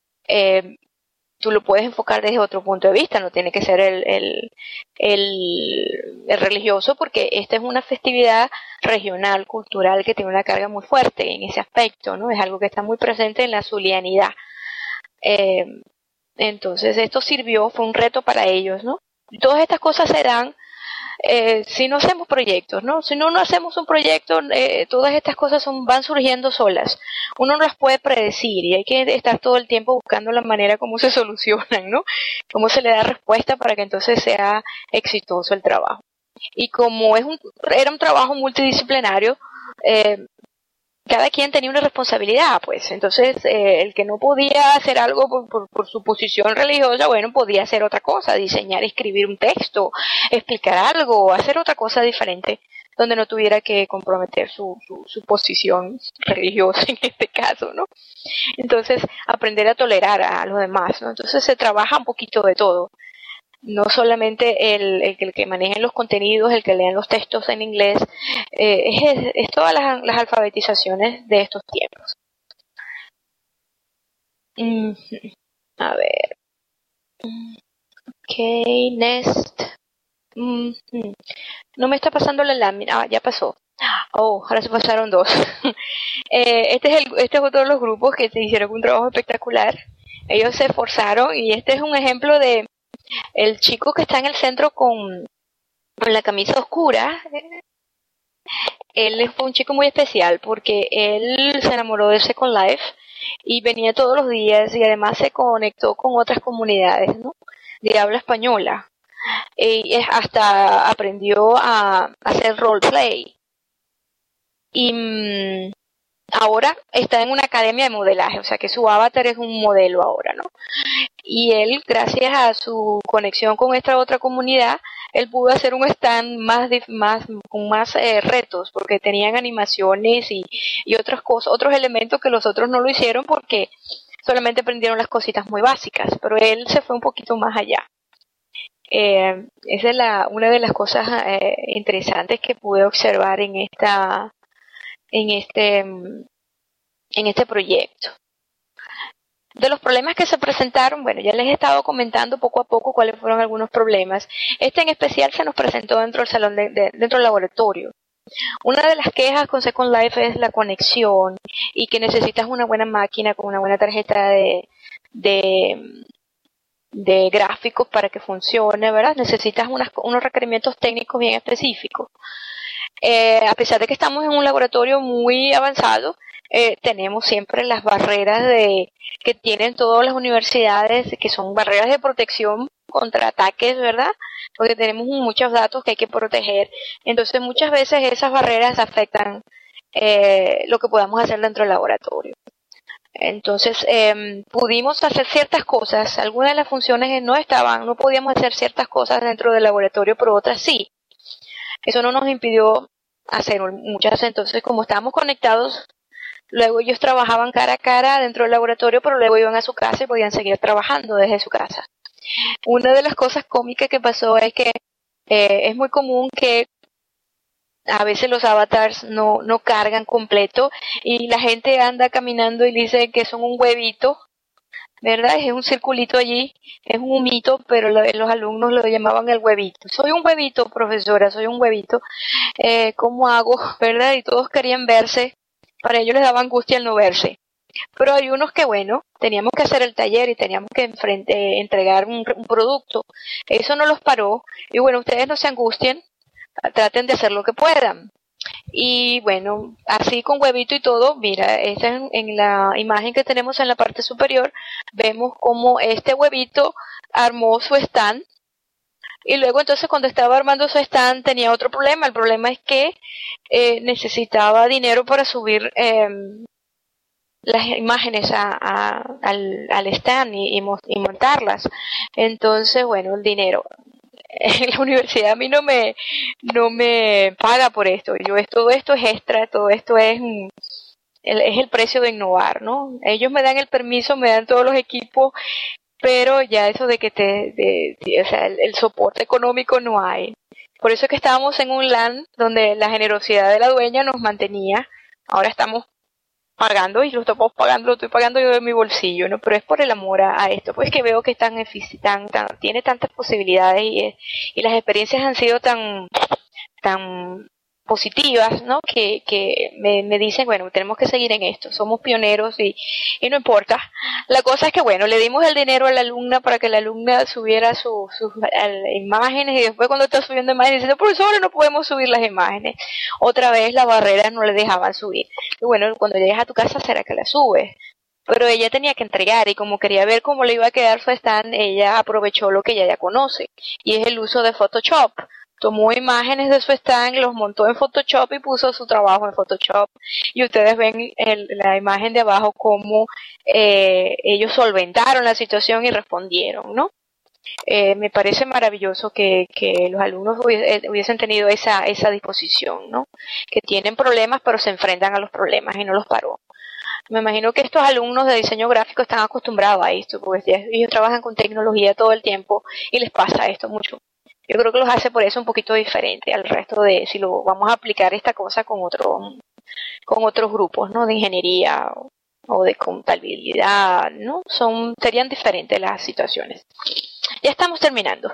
tú lo puedes enfocar desde otro punto de vista, no tiene que ser el religioso, porque esta es una festividad regional, cultural, que tiene una carga muy fuerte en ese aspecto, ¿no? Es algo que está muy presente en la zulianidad. Entonces esto fue un reto para ellos, ¿no? Y todas estas cosas se dan si no hacemos proyectos, ¿no? Si no hacemos un proyecto, todas estas cosas van surgiendo solas. Uno no las puede predecir y hay que estar todo el tiempo buscando la manera como se solucionan, ¿no? Cómo se le da respuesta para que entonces sea exitoso el trabajo. Y como era un trabajo multidisciplinario, cada quien tenía una responsabilidad, pues. Entonces, el que no podía hacer algo por su posición religiosa, bueno, podía hacer otra cosa, diseñar, escribir un texto, explicar algo, hacer otra cosa diferente, donde no tuviera que comprometer su posición religiosa en este caso, ¿no? Entonces, aprender a tolerar a los demás, ¿no? Entonces, se trabaja un poquito de todo. No solamente el que maneje los contenidos, el que lean los textos en inglés, es todas las alfabetizaciones de estos tiempos. A ver. Ok, next. No me está pasando la lámina. Ya pasó. Oh, ahora se pasaron dos. Este es otro de los grupos que se hicieron un trabajo espectacular. Ellos se esforzaron y este es un ejemplo de el chico que está en el centro con la camisa oscura. Él fue un chico muy especial porque él se enamoró de Second Life y venía todos los días y además se conectó con otras comunidades, ¿no? De habla española. Y hasta aprendió a hacer roleplay. Y ahora está en una academia de modelaje, o sea que su avatar es un modelo ahora, ¿no? Y él, gracias a su conexión con esta otra comunidad, él pudo hacer un stand con más retos, porque tenían animaciones y otras cosas, otros elementos que los otros no lo hicieron porque solamente aprendieron las cositas muy básicas, pero él se fue un poquito más allá. Esa es una de las cosas interesantes que pude observar en este proyecto. De los problemas que se presentaron, bueno, ya les he estado comentando poco a poco cuáles fueron algunos problemas. Este en especial se nos presentó dentro del salón, dentro del laboratorio. Una de las quejas con Second Life es la conexión y que necesitas una buena máquina con una buena tarjeta de gráficos para que funcione, ¿verdad? Necesitas unos requerimientos técnicos bien específicos. A pesar de que estamos en un laboratorio muy avanzado, tenemos siempre las barreras que tienen todas las universidades, que son barreras de protección contra ataques, ¿verdad? Porque tenemos muchos datos que hay que proteger. Entonces, muchas veces esas barreras afectan lo que podamos hacer dentro del laboratorio. Entonces, pudimos hacer ciertas cosas. Algunas de las funciones no podíamos hacer ciertas cosas dentro del laboratorio, pero otras sí. Eso no nos impidió hacer muchas. Entonces, como estábamos conectados, luego ellos trabajaban cara a cara dentro del laboratorio, pero luego iban a su casa y podían seguir trabajando desde su casa. Una de las cosas cómicas que pasó es que es muy común que a veces los avatars no cargan completo y la gente anda caminando y dice que son un huevito, ¿verdad? Es un circulito allí, es un humito, pero los alumnos lo llamaban el huevito. Soy un huevito, profesora, soy un huevito. ¿Cómo hago? ¿Verdad? Y todos querían verse. Para ellos les daba angustia el no verse. Pero hay unos que, bueno, teníamos que hacer el taller y teníamos que entregar un producto. Eso no los paró. Y bueno, ustedes no se angustien, traten de hacer lo que puedan. Y bueno, así con huevito y todo, mira, esta en la imagen que tenemos en la parte superior, vemos como este huevito armó su stand. Y luego entonces cuando estaba armando su stand tenía otro problema. El problema es que necesitaba dinero para subir las imágenes al stand y montarlas. Entonces, bueno, el dinero. La universidad a mí no me paga por esto. Todo esto es extra, todo esto es el precio de innovar, ¿no? Ellos me dan el permiso, me dan todos los equipos, pero ya eso de que o sea, el soporte económico no hay. Por eso es que estábamos en un LAN donde la generosidad de la dueña nos mantenía. Ahora estamos pagando y lo estoy pagando yo de mi bolsillo, ¿no? Pero es por el amor a esto, pues que veo que tiene tantas posibilidades y las experiencias han sido tan positivas, ¿no? Que me dicen, bueno, tenemos que seguir en esto, somos pioneros y no importa. La cosa es que, bueno, le dimos el dinero a la alumna para que la alumna subiera sus imágenes y después cuando está subiendo imágenes dice, profesora, no podemos subir las imágenes. Otra vez las barreras no le dejaban subir. Y bueno, cuando llegues a tu casa, ¿será que la subes? Pero ella tenía que entregar y como quería ver cómo le iba a quedar su stand, ella aprovechó lo que ella ya conoce y es el uso de Photoshop. Tomó imágenes de su stand, los montó en Photoshop y puso su trabajo en Photoshop. Y ustedes ven la imagen de abajo cómo ellos solventaron la situación y respondieron, ¿no? Me parece maravilloso que los alumnos hubiesen tenido esa disposición, ¿no? Que tienen problemas pero se enfrentan a los problemas y no los paró. Me imagino que estos alumnos de diseño gráfico están acostumbrados a esto, porque ellos trabajan con tecnología todo el tiempo y les pasa esto mucho. Yo creo que los hace por eso un poquito diferente al resto de, si lo vamos a aplicar esta cosa con otros grupos, ¿no? De ingeniería o de contabilidad, ¿no? Serían diferentes las situaciones. Ya estamos terminando.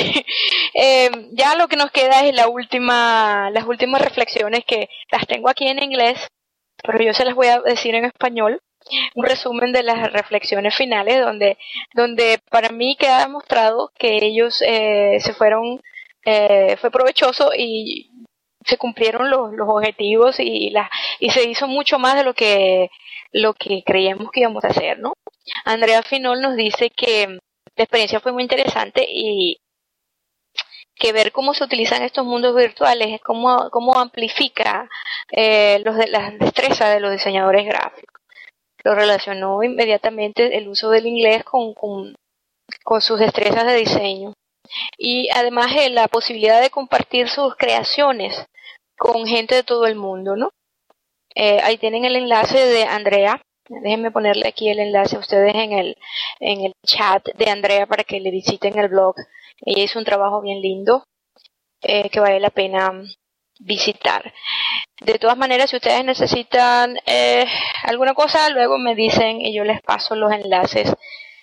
Ya lo que nos queda es las últimas reflexiones que las tengo aquí en inglés, pero yo se las voy a decir en español. Un resumen de las reflexiones finales donde para mí queda demostrado que ellos fue provechoso y se cumplieron los objetivos y se hizo mucho más de lo que creíamos que íbamos a hacer, ¿no? Andrea Finol nos dice que la experiencia fue muy interesante y que ver cómo se utilizan estos mundos virtuales, cómo amplifica las destrezas de los diseñadores gráficos. Lo relacionó inmediatamente el uso del inglés con sus destrezas de diseño. Y además la posibilidad de compartir sus creaciones con gente de todo el mundo, ¿no? Ahí tienen el enlace de Andrea. Déjenme ponerle aquí el enlace a ustedes en el chat de Andrea para que le visiten el blog. Ella hizo un trabajo bien lindo que vale la pena visitar. De todas maneras, si ustedes necesitan alguna cosa, luego me dicen y yo les paso los enlaces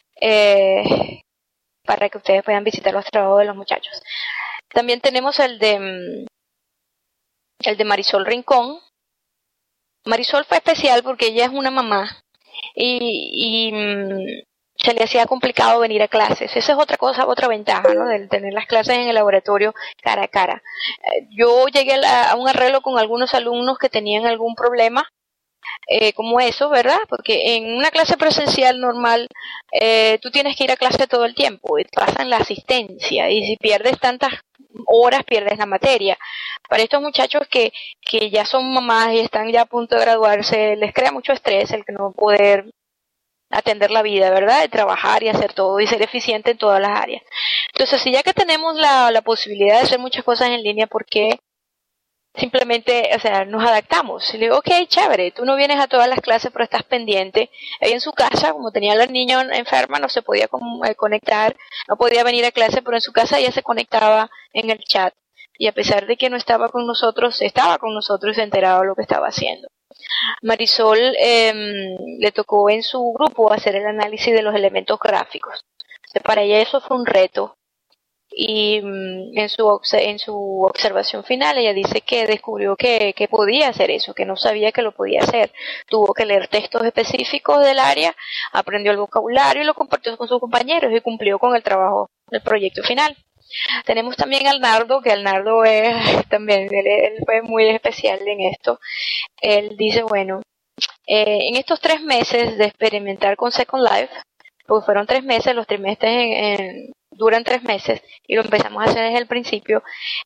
para que ustedes puedan visitar los trabajos de los muchachos. También tenemos el de Marisol Rincón. Marisol fue especial porque ella es una mamá y se le hacía complicado venir a clases. Esa es otra ventaja, ¿no? De tener las clases en el laboratorio cara a cara. Yo llegué a un arreglo con algunos alumnos que tenían algún problema, como eso, ¿verdad? Porque en una clase presencial normal, tú tienes que ir a clase todo el tiempo y pasan la asistencia y si pierdes tantas horas, pierdes la materia. Para estos muchachos que ya son mamás y están ya a punto de graduarse, les crea mucho estrés el que no poder atender la vida, ¿verdad? De trabajar y hacer todo y ser eficiente en todas las áreas. Entonces, si ya que tenemos la posibilidad de hacer muchas cosas en línea, ¿por qué simplemente, o sea, nos adaptamos? Y le digo, ok, chévere, tú no vienes a todas las clases, pero estás pendiente. Ahí en su casa, como tenía la niña enferma, no se podía conectar, no podía venir a clase, pero en su casa ella se conectaba en el chat. Y a pesar de que no estaba con nosotros y se enteraba de lo que estaba haciendo. Marisol le tocó en su grupo hacer el análisis de los elementos gráficos. Entonces, para ella eso fue un reto. y en su observación final ella dice que descubrió que podía hacer eso, que no sabía que lo podía hacer. Tuvo que leer textos específicos del área, aprendió el vocabulario y lo compartió con sus compañeros y cumplió con el trabajo del proyecto final. Tenemos también al Nardo, que el Nardo es también, él fue muy especial en esto. Él dice, bueno, en estos 3 meses de experimentar con Second Life, porque fueron 3 meses, los trimestres duran 3 meses y lo empezamos a hacer desde el principio,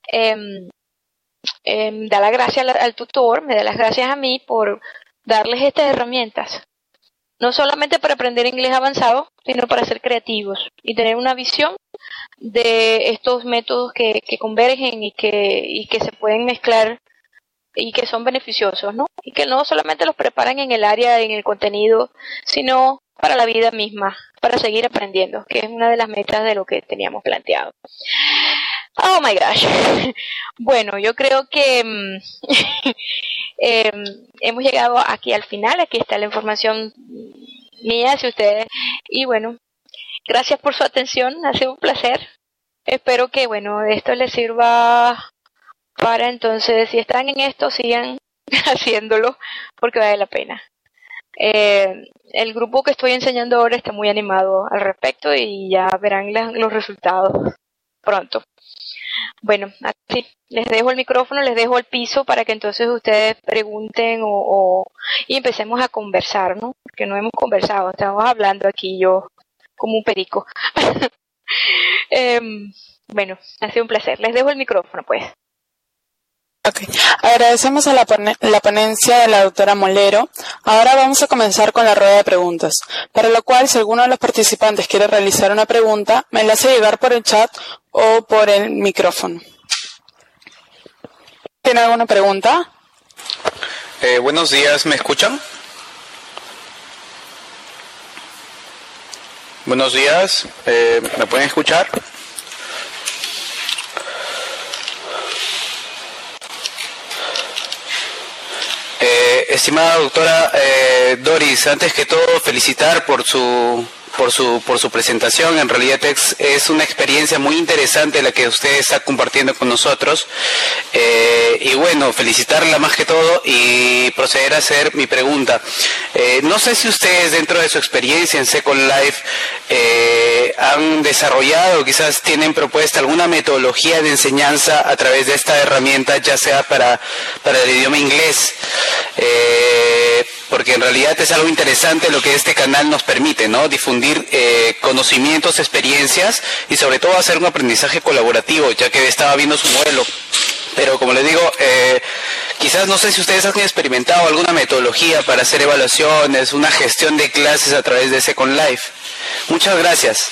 da las gracias al tutor, me da las gracias a mí por darles estas herramientas, no solamente para aprender inglés avanzado, sino para ser creativos y tener una visión de estos métodos que convergen y que se pueden mezclar y que son beneficiosos, ¿no? Y que no solamente los preparan en el área, en el contenido, sino para la vida misma, para seguir aprendiendo, que es una de las metas de lo que teníamos planteado. Oh my gosh. Bueno, yo creo que hemos llegado aquí al final. Aquí está la información mía, si ustedes. Y bueno, gracias por su atención. Ha sido un placer. Espero que, bueno, esto les sirva para entonces, si están en esto, sigan haciéndolo porque vale la pena. El grupo que estoy enseñando ahora está muy animado al respecto y ya verán los resultados pronto. Bueno, así les dejo el micrófono, les dejo el piso para que entonces ustedes pregunten y empecemos a conversar, ¿no? Porque no hemos conversado, estamos hablando aquí yo como un perico. Bueno, ha sido un placer. Les dejo el micrófono, pues. Okay. Agradecemos a la ponencia de la doctora Molero. Ahora vamos a comenzar con la rueda de preguntas, para lo cual, si alguno de los participantes quiere realizar una pregunta, me la hace llegar por el chat o por el micrófono. ¿Tiene alguna pregunta? Buenos días, ¿me escuchan? Buenos días, ¿me pueden escuchar? Estimada doctora Doris, antes que todo felicitar por su presentación. En realidad es una experiencia muy interesante la que usted está compartiendo con nosotros. Y bueno, felicitarla más que todo y proceder a hacer mi pregunta. No sé si ustedes dentro de su experiencia en Second Life han desarrollado, quizás tienen propuesta alguna metodología de enseñanza a través de esta herramienta, ya sea para el idioma inglés. Porque en realidad es algo interesante lo que este canal nos permite, ¿no? Difundir conocimientos, experiencias y sobre todo hacer un aprendizaje colaborativo, ya que estaba viendo su modelo. Pero como les digo, quizás no sé si ustedes han experimentado alguna metodología para hacer evaluaciones, una gestión de clases a través de Second Life. Muchas gracias.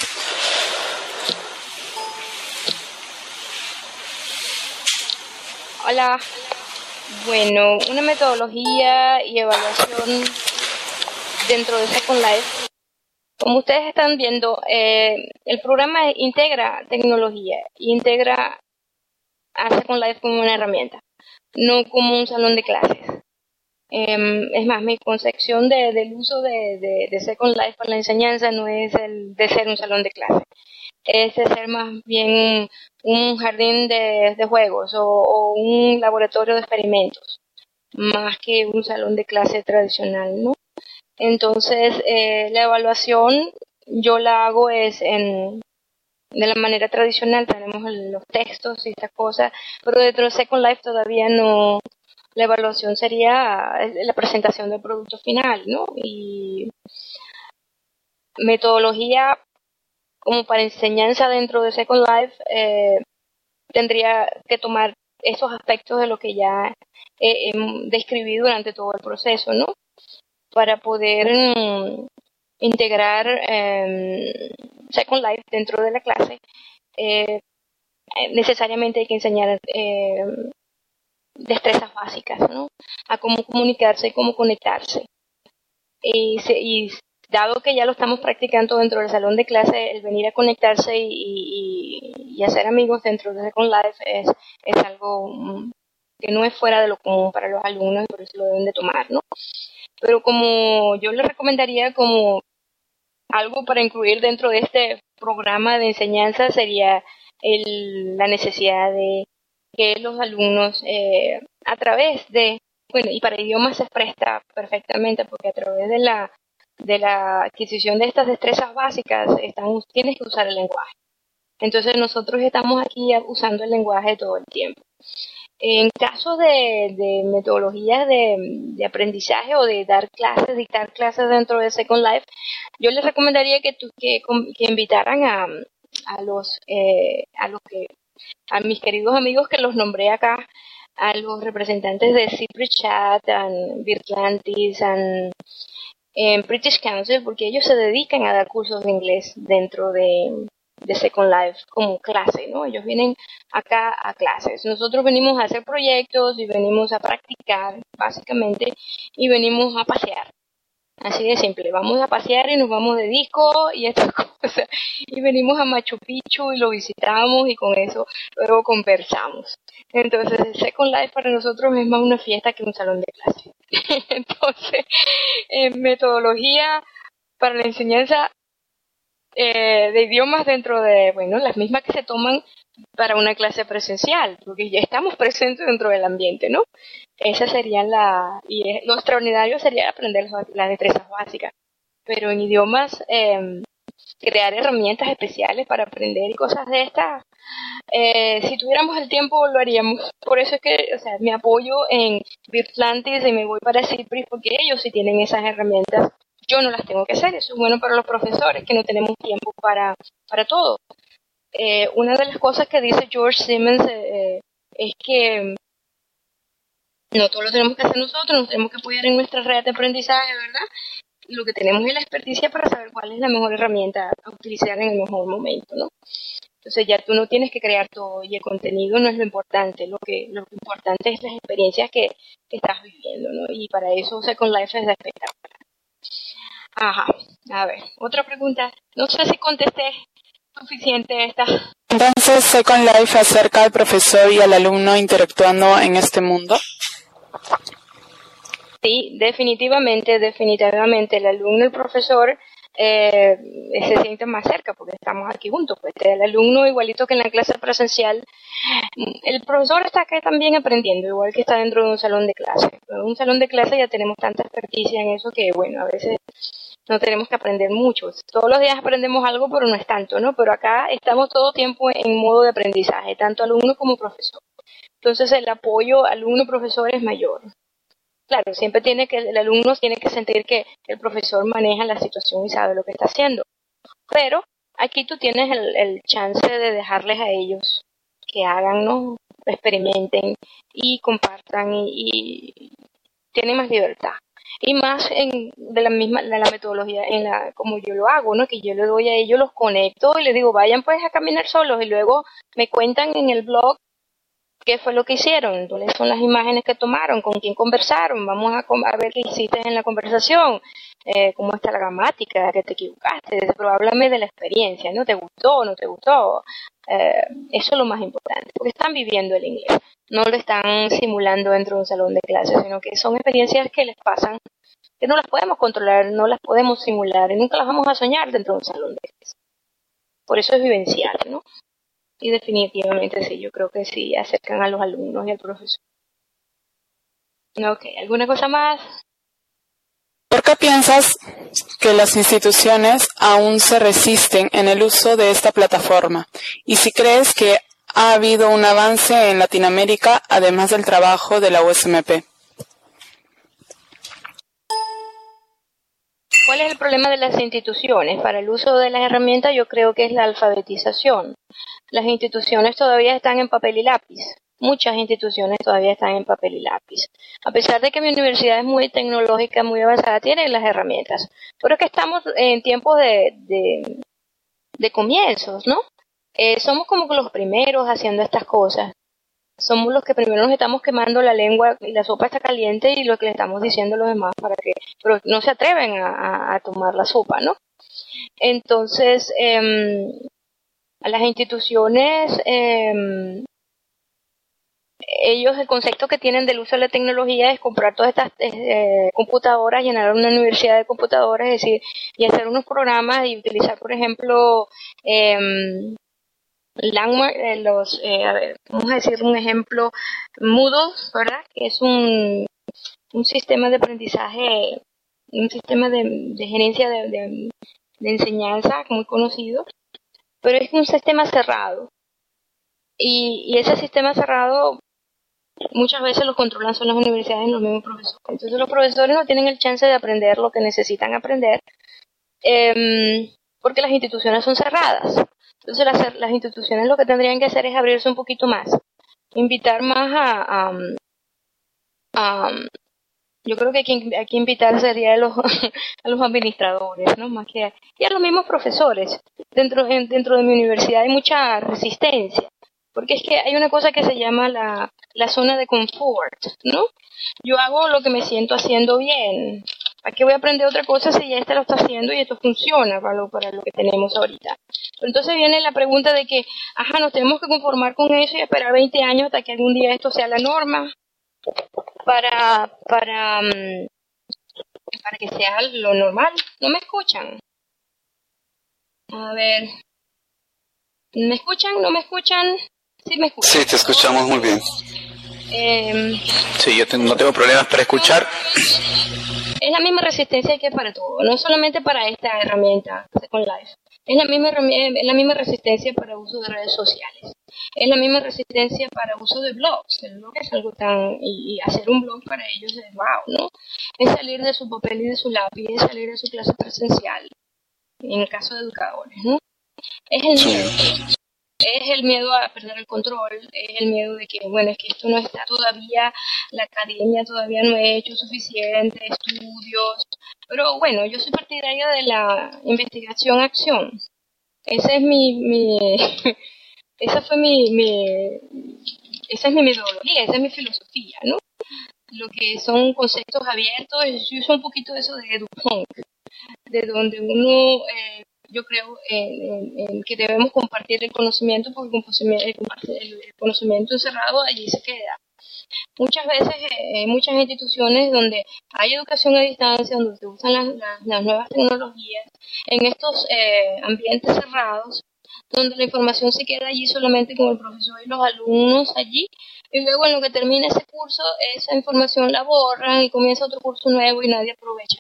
Hola. Bueno, una metodología y evaluación dentro de Second Life. Como ustedes están viendo, el programa integra tecnología, integra a Second Life como una herramienta, no como un salón de clases. Es más, mi concepción del uso de Second Life para la enseñanza no es el de ser un salón de clases, es de ser más bien un jardín de juegos o un laboratorio de experimentos, más que un salón de clase tradicional, ¿no? Entonces, la evaluación yo la hago de la manera tradicional, tenemos los textos y estas cosas, pero dentro de Second Life todavía no, la evaluación sería la presentación del producto final, ¿no? Y metodología como para enseñanza dentro de Second Life, tendría que tomar esos aspectos de lo que ya he describido durante todo el proceso, ¿no? Para poder integrar Second Life dentro de la clase, necesariamente hay que enseñar destrezas básicas, ¿no? A cómo comunicarse y cómo conectarse. Y dado que ya lo estamos practicando dentro del salón de clase, el venir a conectarse y hacer amigos dentro de Second Life es algo que no es fuera de lo común para los alumnos, y por eso lo deben de tomar, ¿no? Pero como yo les recomendaría como algo para incluir dentro de este programa de enseñanza sería la necesidad de que los alumnos a través de, bueno, y para idiomas se presta perfectamente porque a través de la adquisición de estas destrezas básicas tienes que usar el lenguaje. Entonces nosotros estamos aquí usando el lenguaje todo el tiempo. En caso de metodologías de aprendizaje o de dictar clases dentro de Second Life, yo les recomendaría que invitaran a mis queridos amigos que los nombré acá, a los representantes de CipreChat, Virtlantis, British Council, porque ellos se dedican a dar cursos de inglés dentro de Second Life como clase, ¿no? Ellos vienen acá a clases. Nosotros venimos a hacer proyectos y venimos a practicar, básicamente, y venimos a pasear. Así de simple, vamos a pasear y nos vamos de disco y estas cosas. Y venimos a Machu Picchu y lo visitamos y con eso luego conversamos. Entonces, el Second Life para nosotros es más una fiesta que un salón de clase. Entonces, metodología para la enseñanza de idiomas dentro de, bueno, las mismas que se toman para una clase presencial, porque ya estamos presentes dentro del ambiente, ¿no? Esa sería lo extraordinario sería aprender las destrezas básicas, pero en idiomas, crear herramientas especiales para aprender y cosas de estas, si tuviéramos el tiempo lo haríamos. Por eso es que, o sea, me apoyo en Virtlantis y me voy para CIPRI porque ellos sí tienen esas herramientas. Yo no las tengo que hacer, eso es bueno para los profesores que no tenemos tiempo para todo. Una de las cosas que dice George Simmons es que no todo lo tenemos que hacer nosotros, nos tenemos que apoyar en nuestra red de aprendizaje, ¿verdad? Lo que tenemos es la experticia para saber cuál es la mejor herramienta a utilizar en el mejor momento, ¿no? Entonces ya tú no tienes que crear todo y el contenido no es lo importante, lo importante es las experiencias que estás viviendo, ¿no? Y para eso Second Life es espectacular. Ajá, a ver, otra pregunta. No sé si contesté suficiente esta. Entonces, Second Life acerca al profesor y al alumno interactuando en este mundo. Sí, definitivamente, el alumno y el profesor se sienten más cerca porque estamos aquí juntos. Pues el alumno, igualito que en la clase presencial, el profesor está aquí también aprendiendo, igual que está dentro de un salón de clase. En un salón de clase ya tenemos tanta experticia en eso que, bueno, a veces no tenemos que aprender mucho. Todos los días aprendemos algo, pero no es tanto, ¿no? Pero acá estamos todo tiempo en modo de aprendizaje, tanto alumno como profesor. Entonces el apoyo alumno-profesor es mayor. Claro, el alumno tiene que sentir que el profesor maneja la situación y sabe lo que está haciendo. Pero aquí tú tienes el chance de dejarles a ellos que hagan, ¿no? Experimenten y compartan y tienen más libertad. Y más de la metodología como yo lo hago, ¿no? Que yo le doy a ellos, los conecto y les digo, vayan pues a caminar solos y luego me cuentan en el blog qué fue lo que hicieron, cuáles son las imágenes que tomaron, con quién conversaron, vamos a ver qué hiciste en la conversación, cómo está la gramática, que te equivocaste, pero háblame de la experiencia, ¿no? ¿Te gustó o no te gustó? Eso es lo más importante, porque están viviendo el inglés, no lo están simulando dentro de un salón de clases, sino que son experiencias que les pasan, que no las podemos controlar, no las podemos simular y nunca las vamos a soñar dentro de un salón de clases. Por eso es vivencial, ¿no? Y definitivamente sí, yo creo que sí acercan a los alumnos y al profesor. Ok, ¿alguna cosa más? ¿Por qué piensas que las instituciones aún se resisten en el uso de esta plataforma? Y si crees que ha habido un avance en Latinoamérica, además del trabajo de la USMP. ¿Cuál es el problema de las instituciones? Para el uso de las herramientas yo creo que es la alfabetización. Las instituciones todavía están en papel y lápiz. Muchas instituciones todavía están en papel y lápiz. A pesar de que mi universidad es muy tecnológica, muy avanzada, tienen las herramientas. Pero es que estamos en tiempos de comienzos, ¿no? Somos como los primeros haciendo estas cosas. Somos los que primero nos estamos quemando la lengua y la sopa está caliente y lo que le estamos diciendo a los demás pero no se atreven a tomar la sopa, ¿no? Entonces, a las instituciones, ellos el concepto que tienen del uso de la tecnología es comprar todas estas computadoras, llenar una universidad de computadoras, es decir, y hacer unos programas y utilizar, por ejemplo, Landmark, a ver, vamos a decir un ejemplo, Moodle, ¿verdad? Que es un sistema de aprendizaje, un sistema de gerencia de enseñanza muy conocido, pero es un sistema cerrado. Y ese sistema cerrado muchas veces lo controlan son las universidades y los mismos profesores. Entonces los profesores no tienen el chance de aprender lo que necesitan aprender porque las instituciones son cerradas. Entonces las instituciones lo que tendrían que hacer es abrirse un poquito más, invitar más yo creo que hay que invitar sería a los a los administradores, ¿no? Más que y a los mismos profesores. Dentro de mi universidad hay mucha resistencia, porque es que hay una cosa que se llama la zona de confort, ¿no? Yo hago lo que me siento haciendo bien. ¿Para qué voy a aprender otra cosa si ya lo está haciendo y esto funciona para lo que tenemos ahorita? Pero entonces viene la pregunta de que, nos tenemos que conformar con eso y esperar 20 años hasta que algún día esto sea la norma para que sea lo normal. ¿No me escuchan? A ver, ¿me escuchan? ¿No me escuchan? Sí, me escuchan. Sí, te escuchamos muy bien. Sí, no tengo problemas para escuchar. Es la misma resistencia que para todo, no solamente para esta herramienta Second Life. Es la misma resistencia para uso de redes sociales. Es la misma resistencia para uso de blogs. El blog es algo y hacer un blog para ellos es wow, ¿no? Es salir de su papel y de su lápiz, es salir de su clase presencial, en el caso de educadores, ¿no? Es el miedo. Es el miedo a perder el control, es el miedo de que, es que esto no está todavía, la academia todavía no ha hecho suficientes estudios, pero bueno, yo soy partidaria de la investigación-acción. Esa es esa es mi metodología, esa es mi filosofía, ¿no? Lo que son conceptos abiertos, yo uso un poquito de eso de EduPunk, de donde uno... yo creo en que debemos compartir el conocimiento porque el conocimiento encerrado allí se queda. Muchas veces hay muchas instituciones donde hay educación a distancia, donde se usan las nuevas tecnologías, en estos ambientes cerrados, donde la información se queda allí solamente con el profesor y los alumnos allí, y luego en lo que termina ese curso, esa información la borran y comienza otro curso nuevo y nadie aprovecha.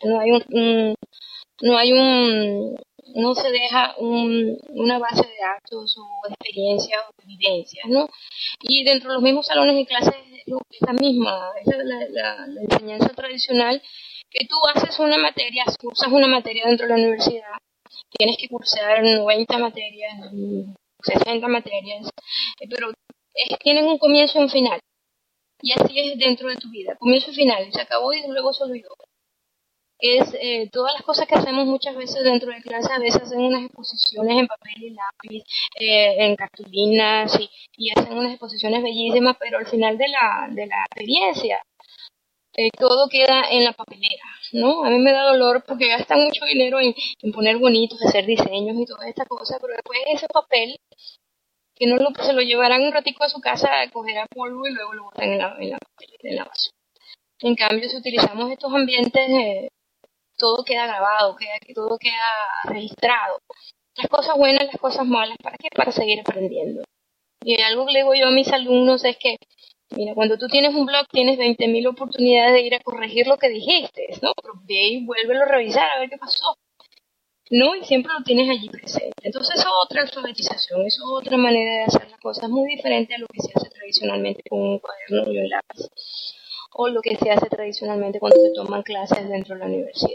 No se deja una base de datos o de experiencias o de vivencias, ¿no? Y dentro de los mismos salones de clases es la misma, es la enseñanza tradicional, que tú haces una materia, cursas una materia dentro de la universidad, tienes que cursar 90 materias, 60 materias, pero tienen un comienzo y un final. Y así es dentro de tu vida, comienzo y final, se acabó y luego se olvidó. Es todas las cosas que hacemos muchas veces dentro de clase, a veces hacen unas exposiciones en papel y lápiz, en cartulinas y hacen unas exposiciones bellísimas, pero al final de la experiencia todo queda en la papelera, ¿no? A mí me da dolor porque gastan mucho dinero en poner bonitos, hacer diseños y todas estas cosas, pero después ese papel que no se lo llevarán un ratico a su casa, cogerá polvo y luego lo botan en la basura. En cambio, si utilizamos estos ambientes todo queda grabado, todo queda registrado. Las cosas buenas, las cosas malas, ¿para qué? Para seguir aprendiendo. Y algo que le digo yo a mis alumnos es que, mira, cuando tú tienes un blog, tienes 20.000 oportunidades de ir a corregir lo que dijiste, ¿no? Pero ve y vuélvelo a revisar a ver qué pasó, ¿no? Y siempre lo tienes allí presente. Entonces es otra alfabetización, es otra manera de hacer las cosas muy diferente a lo que se hace tradicionalmente con un cuaderno y un lápiz, o lo que se hace tradicionalmente cuando se toman clases dentro de la universidad.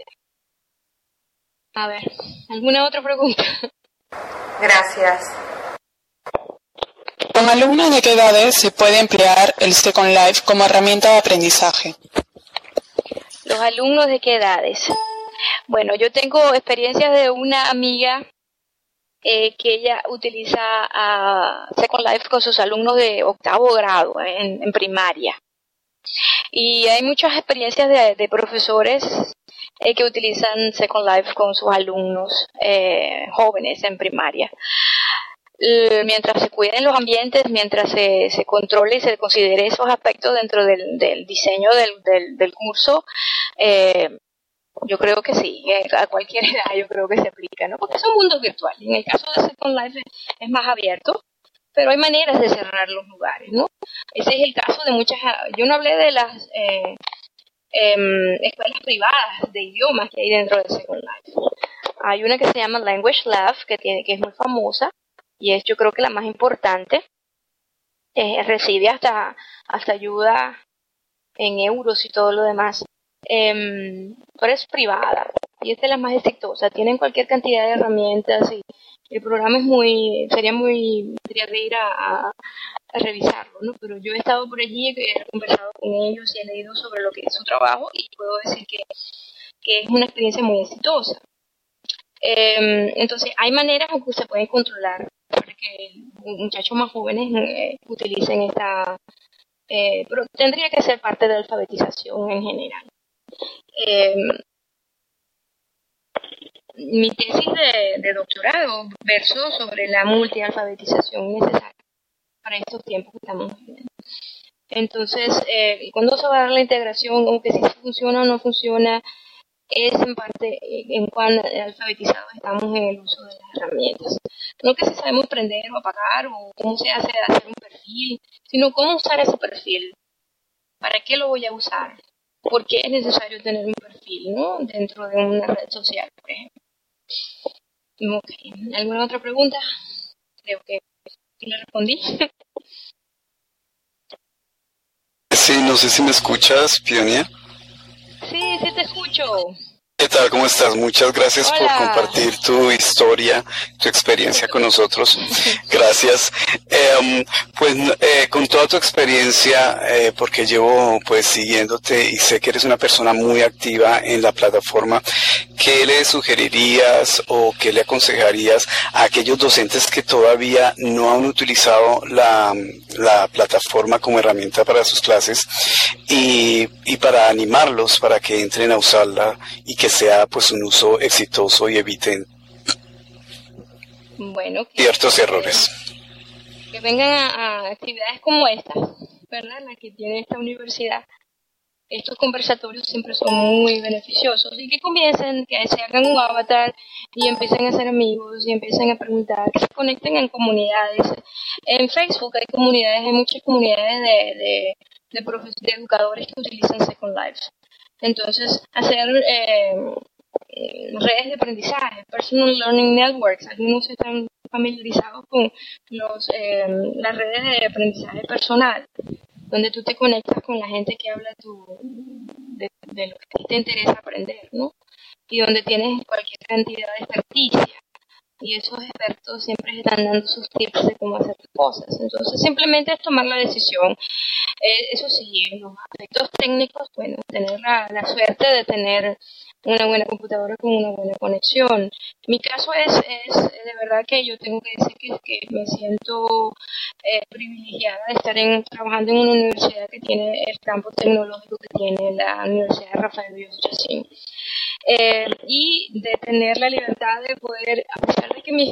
A ver, ¿alguna otra pregunta? Gracias. ¿Con alumnos de qué edades se puede emplear el Second Life como herramienta de aprendizaje? ¿Los alumnos de qué edades? Bueno, yo tengo experiencias de una amiga que ella utiliza Second Life con sus alumnos de 8º grado en primaria. Y hay muchas experiencias de profesores que utilizan Second Life con sus alumnos jóvenes en primaria. Mientras se cuiden los ambientes, mientras se controle y se considere esos aspectos dentro del diseño del curso, yo creo que sí, a cualquier edad yo creo que se aplica, ¿no? Porque son mundos virtuales. En el caso de Second Life es más abierto, pero hay maneras de cerrar los lugares, ¿no? Ese es el caso de muchas. Yo no hablé de las escuelas privadas de idiomas que hay dentro de Second Life. Hay una que se llama Language Lab, que es muy famosa, y es, yo creo que la más importante. Recibe hasta ayuda en euros y todo lo demás, pero es privada y es de las más exitosas. Tienen cualquier cantidad de herramientas y el programa tendría que ir a revisarlo, ¿no? Pero yo he estado por allí, he conversado con ellos y he leído sobre lo que es su trabajo y puedo decir que es una experiencia muy exitosa. Entonces hay maneras en que se pueden controlar para que muchachos más jóvenes utilicen esta, pero tendría que ser parte de la alfabetización en general. Mi tesis de doctorado versó sobre la multialfabetización necesaria para estos tiempos que estamos viviendo. Entonces, ¿cuándo se va a dar la integración? Aunque si funciona o no funciona, es en parte en cuán alfabetizados estamos en el uso de las herramientas. No que si sabemos prender o apagar o cómo se hace hacer un perfil, sino cómo usar ese perfil. ¿Para qué lo voy a usar? ¿Por qué es necesario tener un perfil, ¿no? Dentro de una red social, por ejemplo. Okay. ¿Alguna otra pregunta? Creo que le respondí. Sí, no sé si me escuchas, Pionia. Sí, te escucho. ¿Qué tal? ¿Cómo estás? Muchas gracias por compartir tu historia, tu experiencia con nosotros. Gracias. Con toda tu experiencia, porque llevo pues siguiéndote y sé que eres una persona muy activa en la plataforma, ¿qué le sugerirías o qué le aconsejarías a aquellos docentes que todavía no han utilizado la plataforma como herramienta para sus clases y para animarlos para que entren a usarla y que sea pues un uso exitoso y eviten ciertos errores? Que vengan a actividades como esta, ¿verdad? La que tiene esta universidad. Estos conversatorios siempre son muy beneficiosos y que comiencen, que se hagan un avatar y empiecen a ser amigos y empiecen a preguntar, que se conecten en comunidades. En Facebook hay muchas comunidades de educadores que utilizan Second Life. Entonces, hacer redes de aprendizaje, Personal Learning Networks. Algunos están familiarizados con las redes de aprendizaje personal, donde tú te conectas con la gente que habla de lo que te interesa aprender, ¿no? Y donde tienes cualquier cantidad de experticia. Y esos expertos siempre están dando sus tips de cómo hacer las cosas. Entonces, simplemente es tomar la decisión. Eso sí, en los aspectos técnicos, bueno, tener la suerte de tener una buena computadora con una buena conexión. Mi caso es de verdad que yo tengo que decir que me siento privilegiada de estar trabajando en una universidad que tiene el campo tecnológico que tiene la Universidad de Rafael Bios Chacín. Y de tener la libertad de poder, a pesar de que mis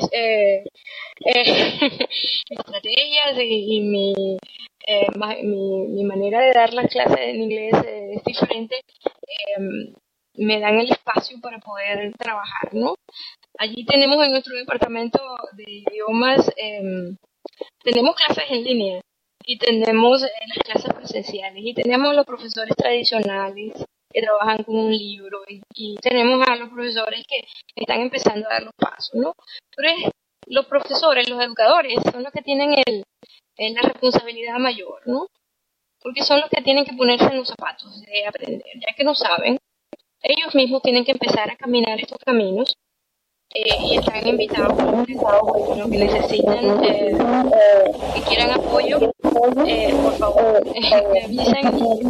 estrategias y mi manera de dar las clases en inglés es diferente, me dan el espacio para poder trabajar, ¿no? Allí tenemos en nuestro departamento de idiomas, tenemos clases en línea y tenemos las clases presenciales y tenemos los profesores tradicionales que trabajan con un libro y tenemos a los profesores que están empezando a dar los pasos, ¿no? Pero los profesores, los educadores son los que tienen la responsabilidad mayor, ¿no? Porque son los que tienen que ponerse en los zapatos de aprender, ya que no saben. Ellos mismos tienen que empezar a caminar estos caminos y están invitados los que necesitan, que quieran apoyo, por favor, me avisan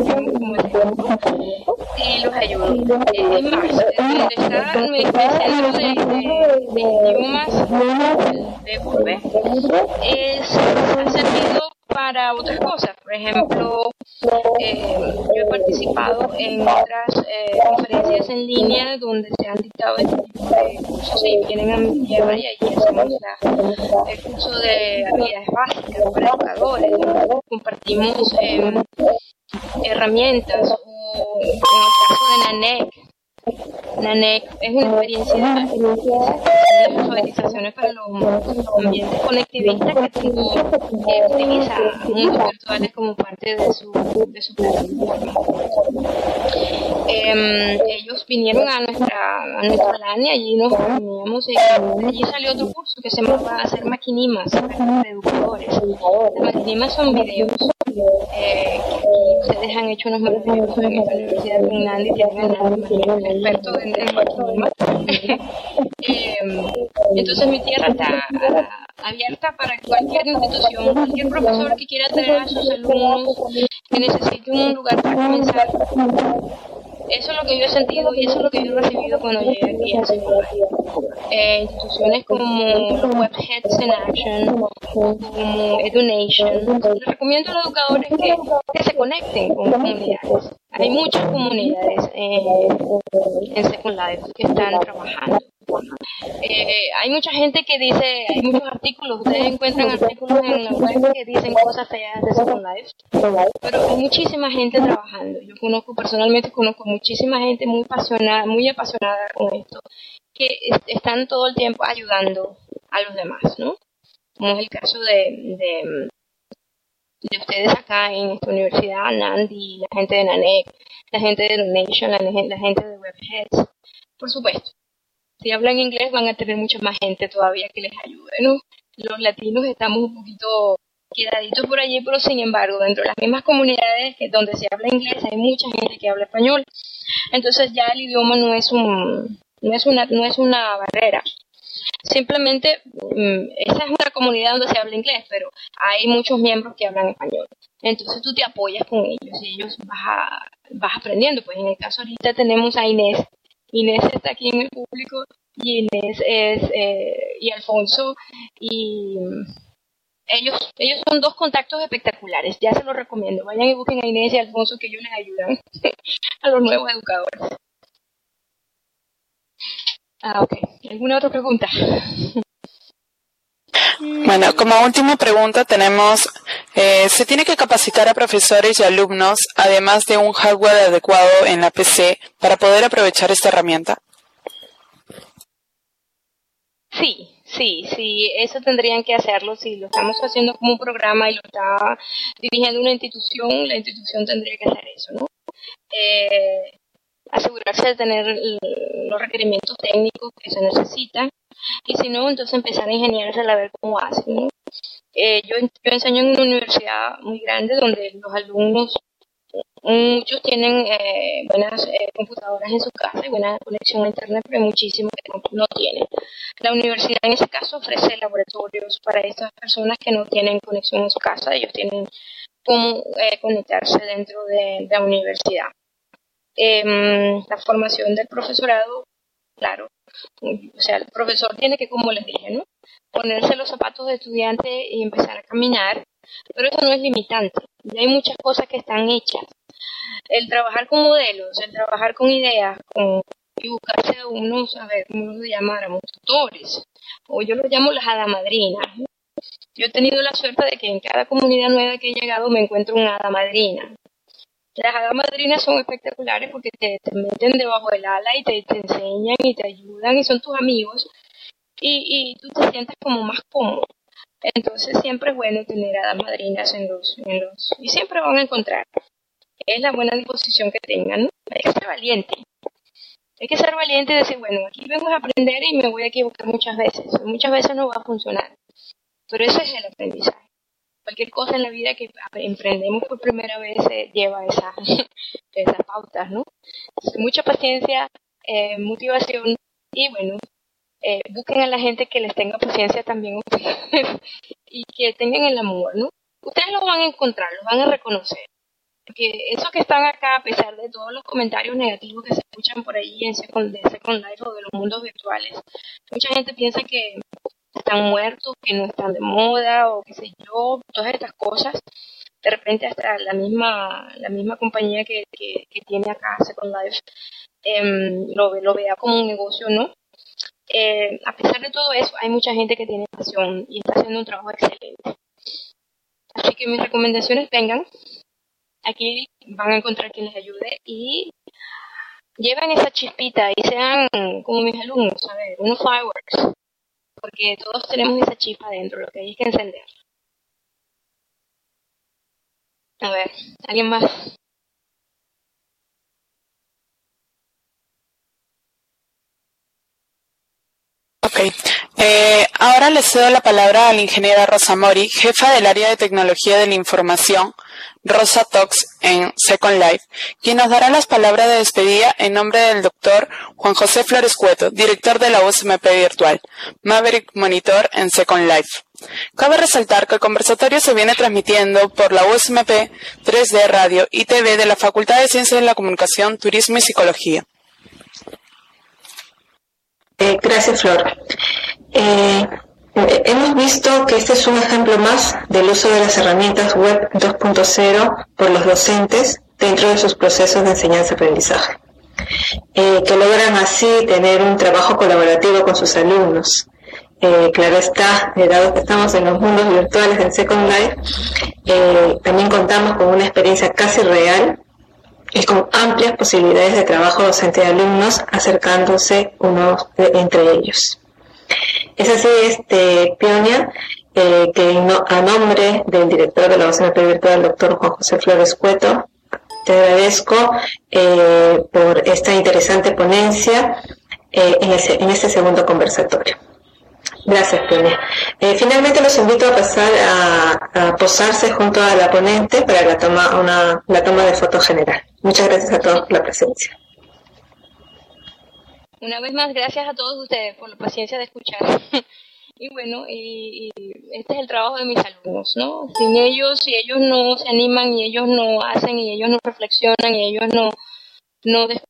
y los ayudo. Es más, donde está mi centro de idiomas de Urbe, ha servido para otras cosas. Por ejemplo, yo he participado en otras conferencias en línea donde se han dictado este tipo de cursos y vienen a mi tierra y allí hacemos el curso de habilidades básicas para educadores, donde compartimos herramientas, o en el caso de NANEC. NANEC es una experiencia de alfabetizaciones para los ambientes conectivistas que utiliza mundos virtuales como parte de su plataforma. Ellos vinieron a nuestra LAN y allí nos reuníamos y allí salió otro curso que se llamaba Hacer Maquinimas para educadores. Las maquinimas son videos que aquí ustedes han hecho unos maravillosos en esta universidad con Nandi, tienen a Nandi, experto en maquinimas. Entonces mi tierra está abierta para cualquier institución, cualquier profesor que quiera traer a sus alumnos, que necesite un lugar para comenzar. Eso es lo que yo he sentido y eso es lo que yo he recibido cuando llegué aquí a Second Life. Instituciones como los Webheads in Action, como EduNation. Les recomiendo a los educadores que se conecten con comunidades. Hay muchas comunidades en Second Life que están trabajando. Hay mucha gente que dice, hay muchos artículos, ustedes encuentran artículos en la web que dicen cosas feas de Second Life, pero hay muchísima gente trabajando. Yo personalmente conozco muchísima gente muy apasionada con esto, que están todo el tiempo ayudando a los demás, ¿no? Como es el caso de ustedes acá en esta universidad, Nandi, la gente de NANEC, la gente de EduNation, la gente de Webheads, por supuesto. Si hablan inglés van a tener mucha más gente todavía que les ayude, ¿no? Los latinos estamos un poquito quedaditos por allí, pero sin embargo, dentro de las mismas comunidades donde se habla inglés hay mucha gente que habla español. Entonces ya el idioma no es una barrera. Simplemente, esa es una comunidad donde se habla inglés, pero hay muchos miembros que hablan español. Entonces tú te apoyas con ellos y ellos vas aprendiendo. Pues en el caso ahorita tenemos a Inés. Inés está aquí en el público y Inés y Alfonso y ellos son dos contactos espectaculares. Ya se los recomiendo. Vayan y busquen a Inés y a Alfonso que ellos les ayudan a los nuevos educadores. Ok. ¿Alguna otra pregunta? Bueno, como última pregunta tenemos, ¿se tiene que capacitar a profesores y alumnos, además de un hardware adecuado en la PC, para poder aprovechar esta herramienta? Sí, eso tendrían que hacerlo. Si lo estamos haciendo como un programa y lo está dirigiendo una institución, la institución tendría que hacer eso, ¿no? Asegurarse de tener los requerimientos técnicos que se necesitan. Y si no, entonces empezar a ingeniársela a ver cómo hacen, ¿no? Yo enseño en una universidad muy grande donde los alumnos, muchos tienen buenas computadoras en su casa y buena conexión a internet, pero hay muchísimos que no tienen. La universidad en ese caso ofrece laboratorios para estas personas que no tienen conexión en su casa. Ellos tienen cómo conectarse dentro de la universidad. La formación del profesorado, claro, o sea, el profesor tiene que, como les dije, ¿no?, ponerse los zapatos de estudiante y empezar a caminar, pero eso no es limitante. Y hay muchas cosas que están hechas. El trabajar con modelos, el trabajar con ideas, y buscarse a unos, a ver, ¿cómo los llamáramos? Tutores, o yo los llamo las hadas madrinas. Yo he tenido la suerte de que en cada comunidad nueva que he llegado me encuentro una hada madrina. Las hadas madrinas son espectaculares porque te meten debajo del ala y te enseñan y te ayudan y son tus amigos y tú te sientes como más cómodo. Entonces siempre es bueno tener hadas madrinas y siempre van a encontrar. Es la buena disposición que tengan, ¿no? Hay que ser valiente. Hay que ser valiente y decir, bueno, aquí vengo a aprender y me voy a equivocar muchas veces. Muchas veces no va a funcionar. Pero eso es el aprendizaje. Cualquier cosa en la vida que emprendemos por primera vez lleva esas pautas, ¿no? Entonces, mucha paciencia, motivación y, bueno, busquen a la gente que les tenga paciencia también y que tengan el amor, ¿no? Ustedes lo van a encontrar, lo van a reconocer. Porque esos que están acá, a pesar de todos los comentarios negativos que se escuchan por ahí de Second Life o de los mundos virtuales, mucha gente piensa que están muertos, que no están de moda o qué sé yo, todas estas cosas. De repente hasta la misma compañía que tiene acá Second Life lo vea como un negocio, ¿no? A pesar de todo eso, hay mucha gente que tiene pasión y está haciendo un trabajo excelente. Así que mis recomendaciones, vengan. Aquí van a encontrar quien les ayude y lleven esa chispita y sean como mis alumnos, a ver, unos fireworks. porque todos tenemos esa chispa adentro, lo que hay es que encender. A ver, ¿alguien más? Ok. Ahora le cedo la palabra a la ingeniera Rosa Mori, jefa del área de tecnología de la información, Rosa Talks en Second Life, quien nos dará las palabras de despedida en nombre del doctor Juan José Flores Cueto, director de la USMP Virtual, Maverick Monitor en Second Life. Cabe resaltar que el conversatorio se viene transmitiendo por la USMP 3D Radio y TV de la Facultad de Ciencias de la Comunicación, Turismo y Psicología. Gracias, Flor. Hemos visto que este es un ejemplo más del uso de las herramientas web 2.0 por los docentes dentro de sus procesos de enseñanza-aprendizaje, que logran así tener un trabajo colaborativo con sus alumnos. Claro está, dado que estamos en los mundos virtuales en Second Life, también contamos con una experiencia casi real y con amplias posibilidades de trabajo docente de alumnos acercándose unos entre ellos. Es así, Pionia, que a nombre del director de la USMP Virtual, doctor Juan José Flores Cueto, te agradezco por esta interesante ponencia en este segundo conversatorio. Gracias, Pionia. Finalmente los invito a pasar a posarse junto a la ponente para la toma de foto general. Muchas gracias a todos por la presencia. Una vez más, gracias a todos ustedes por la paciencia de escuchar. Y bueno, y este es el trabajo de mis alumnos, ¿no? Sin ellos, si ellos no se animan, y ellos no hacen, y ellos no reflexionan, y ellos no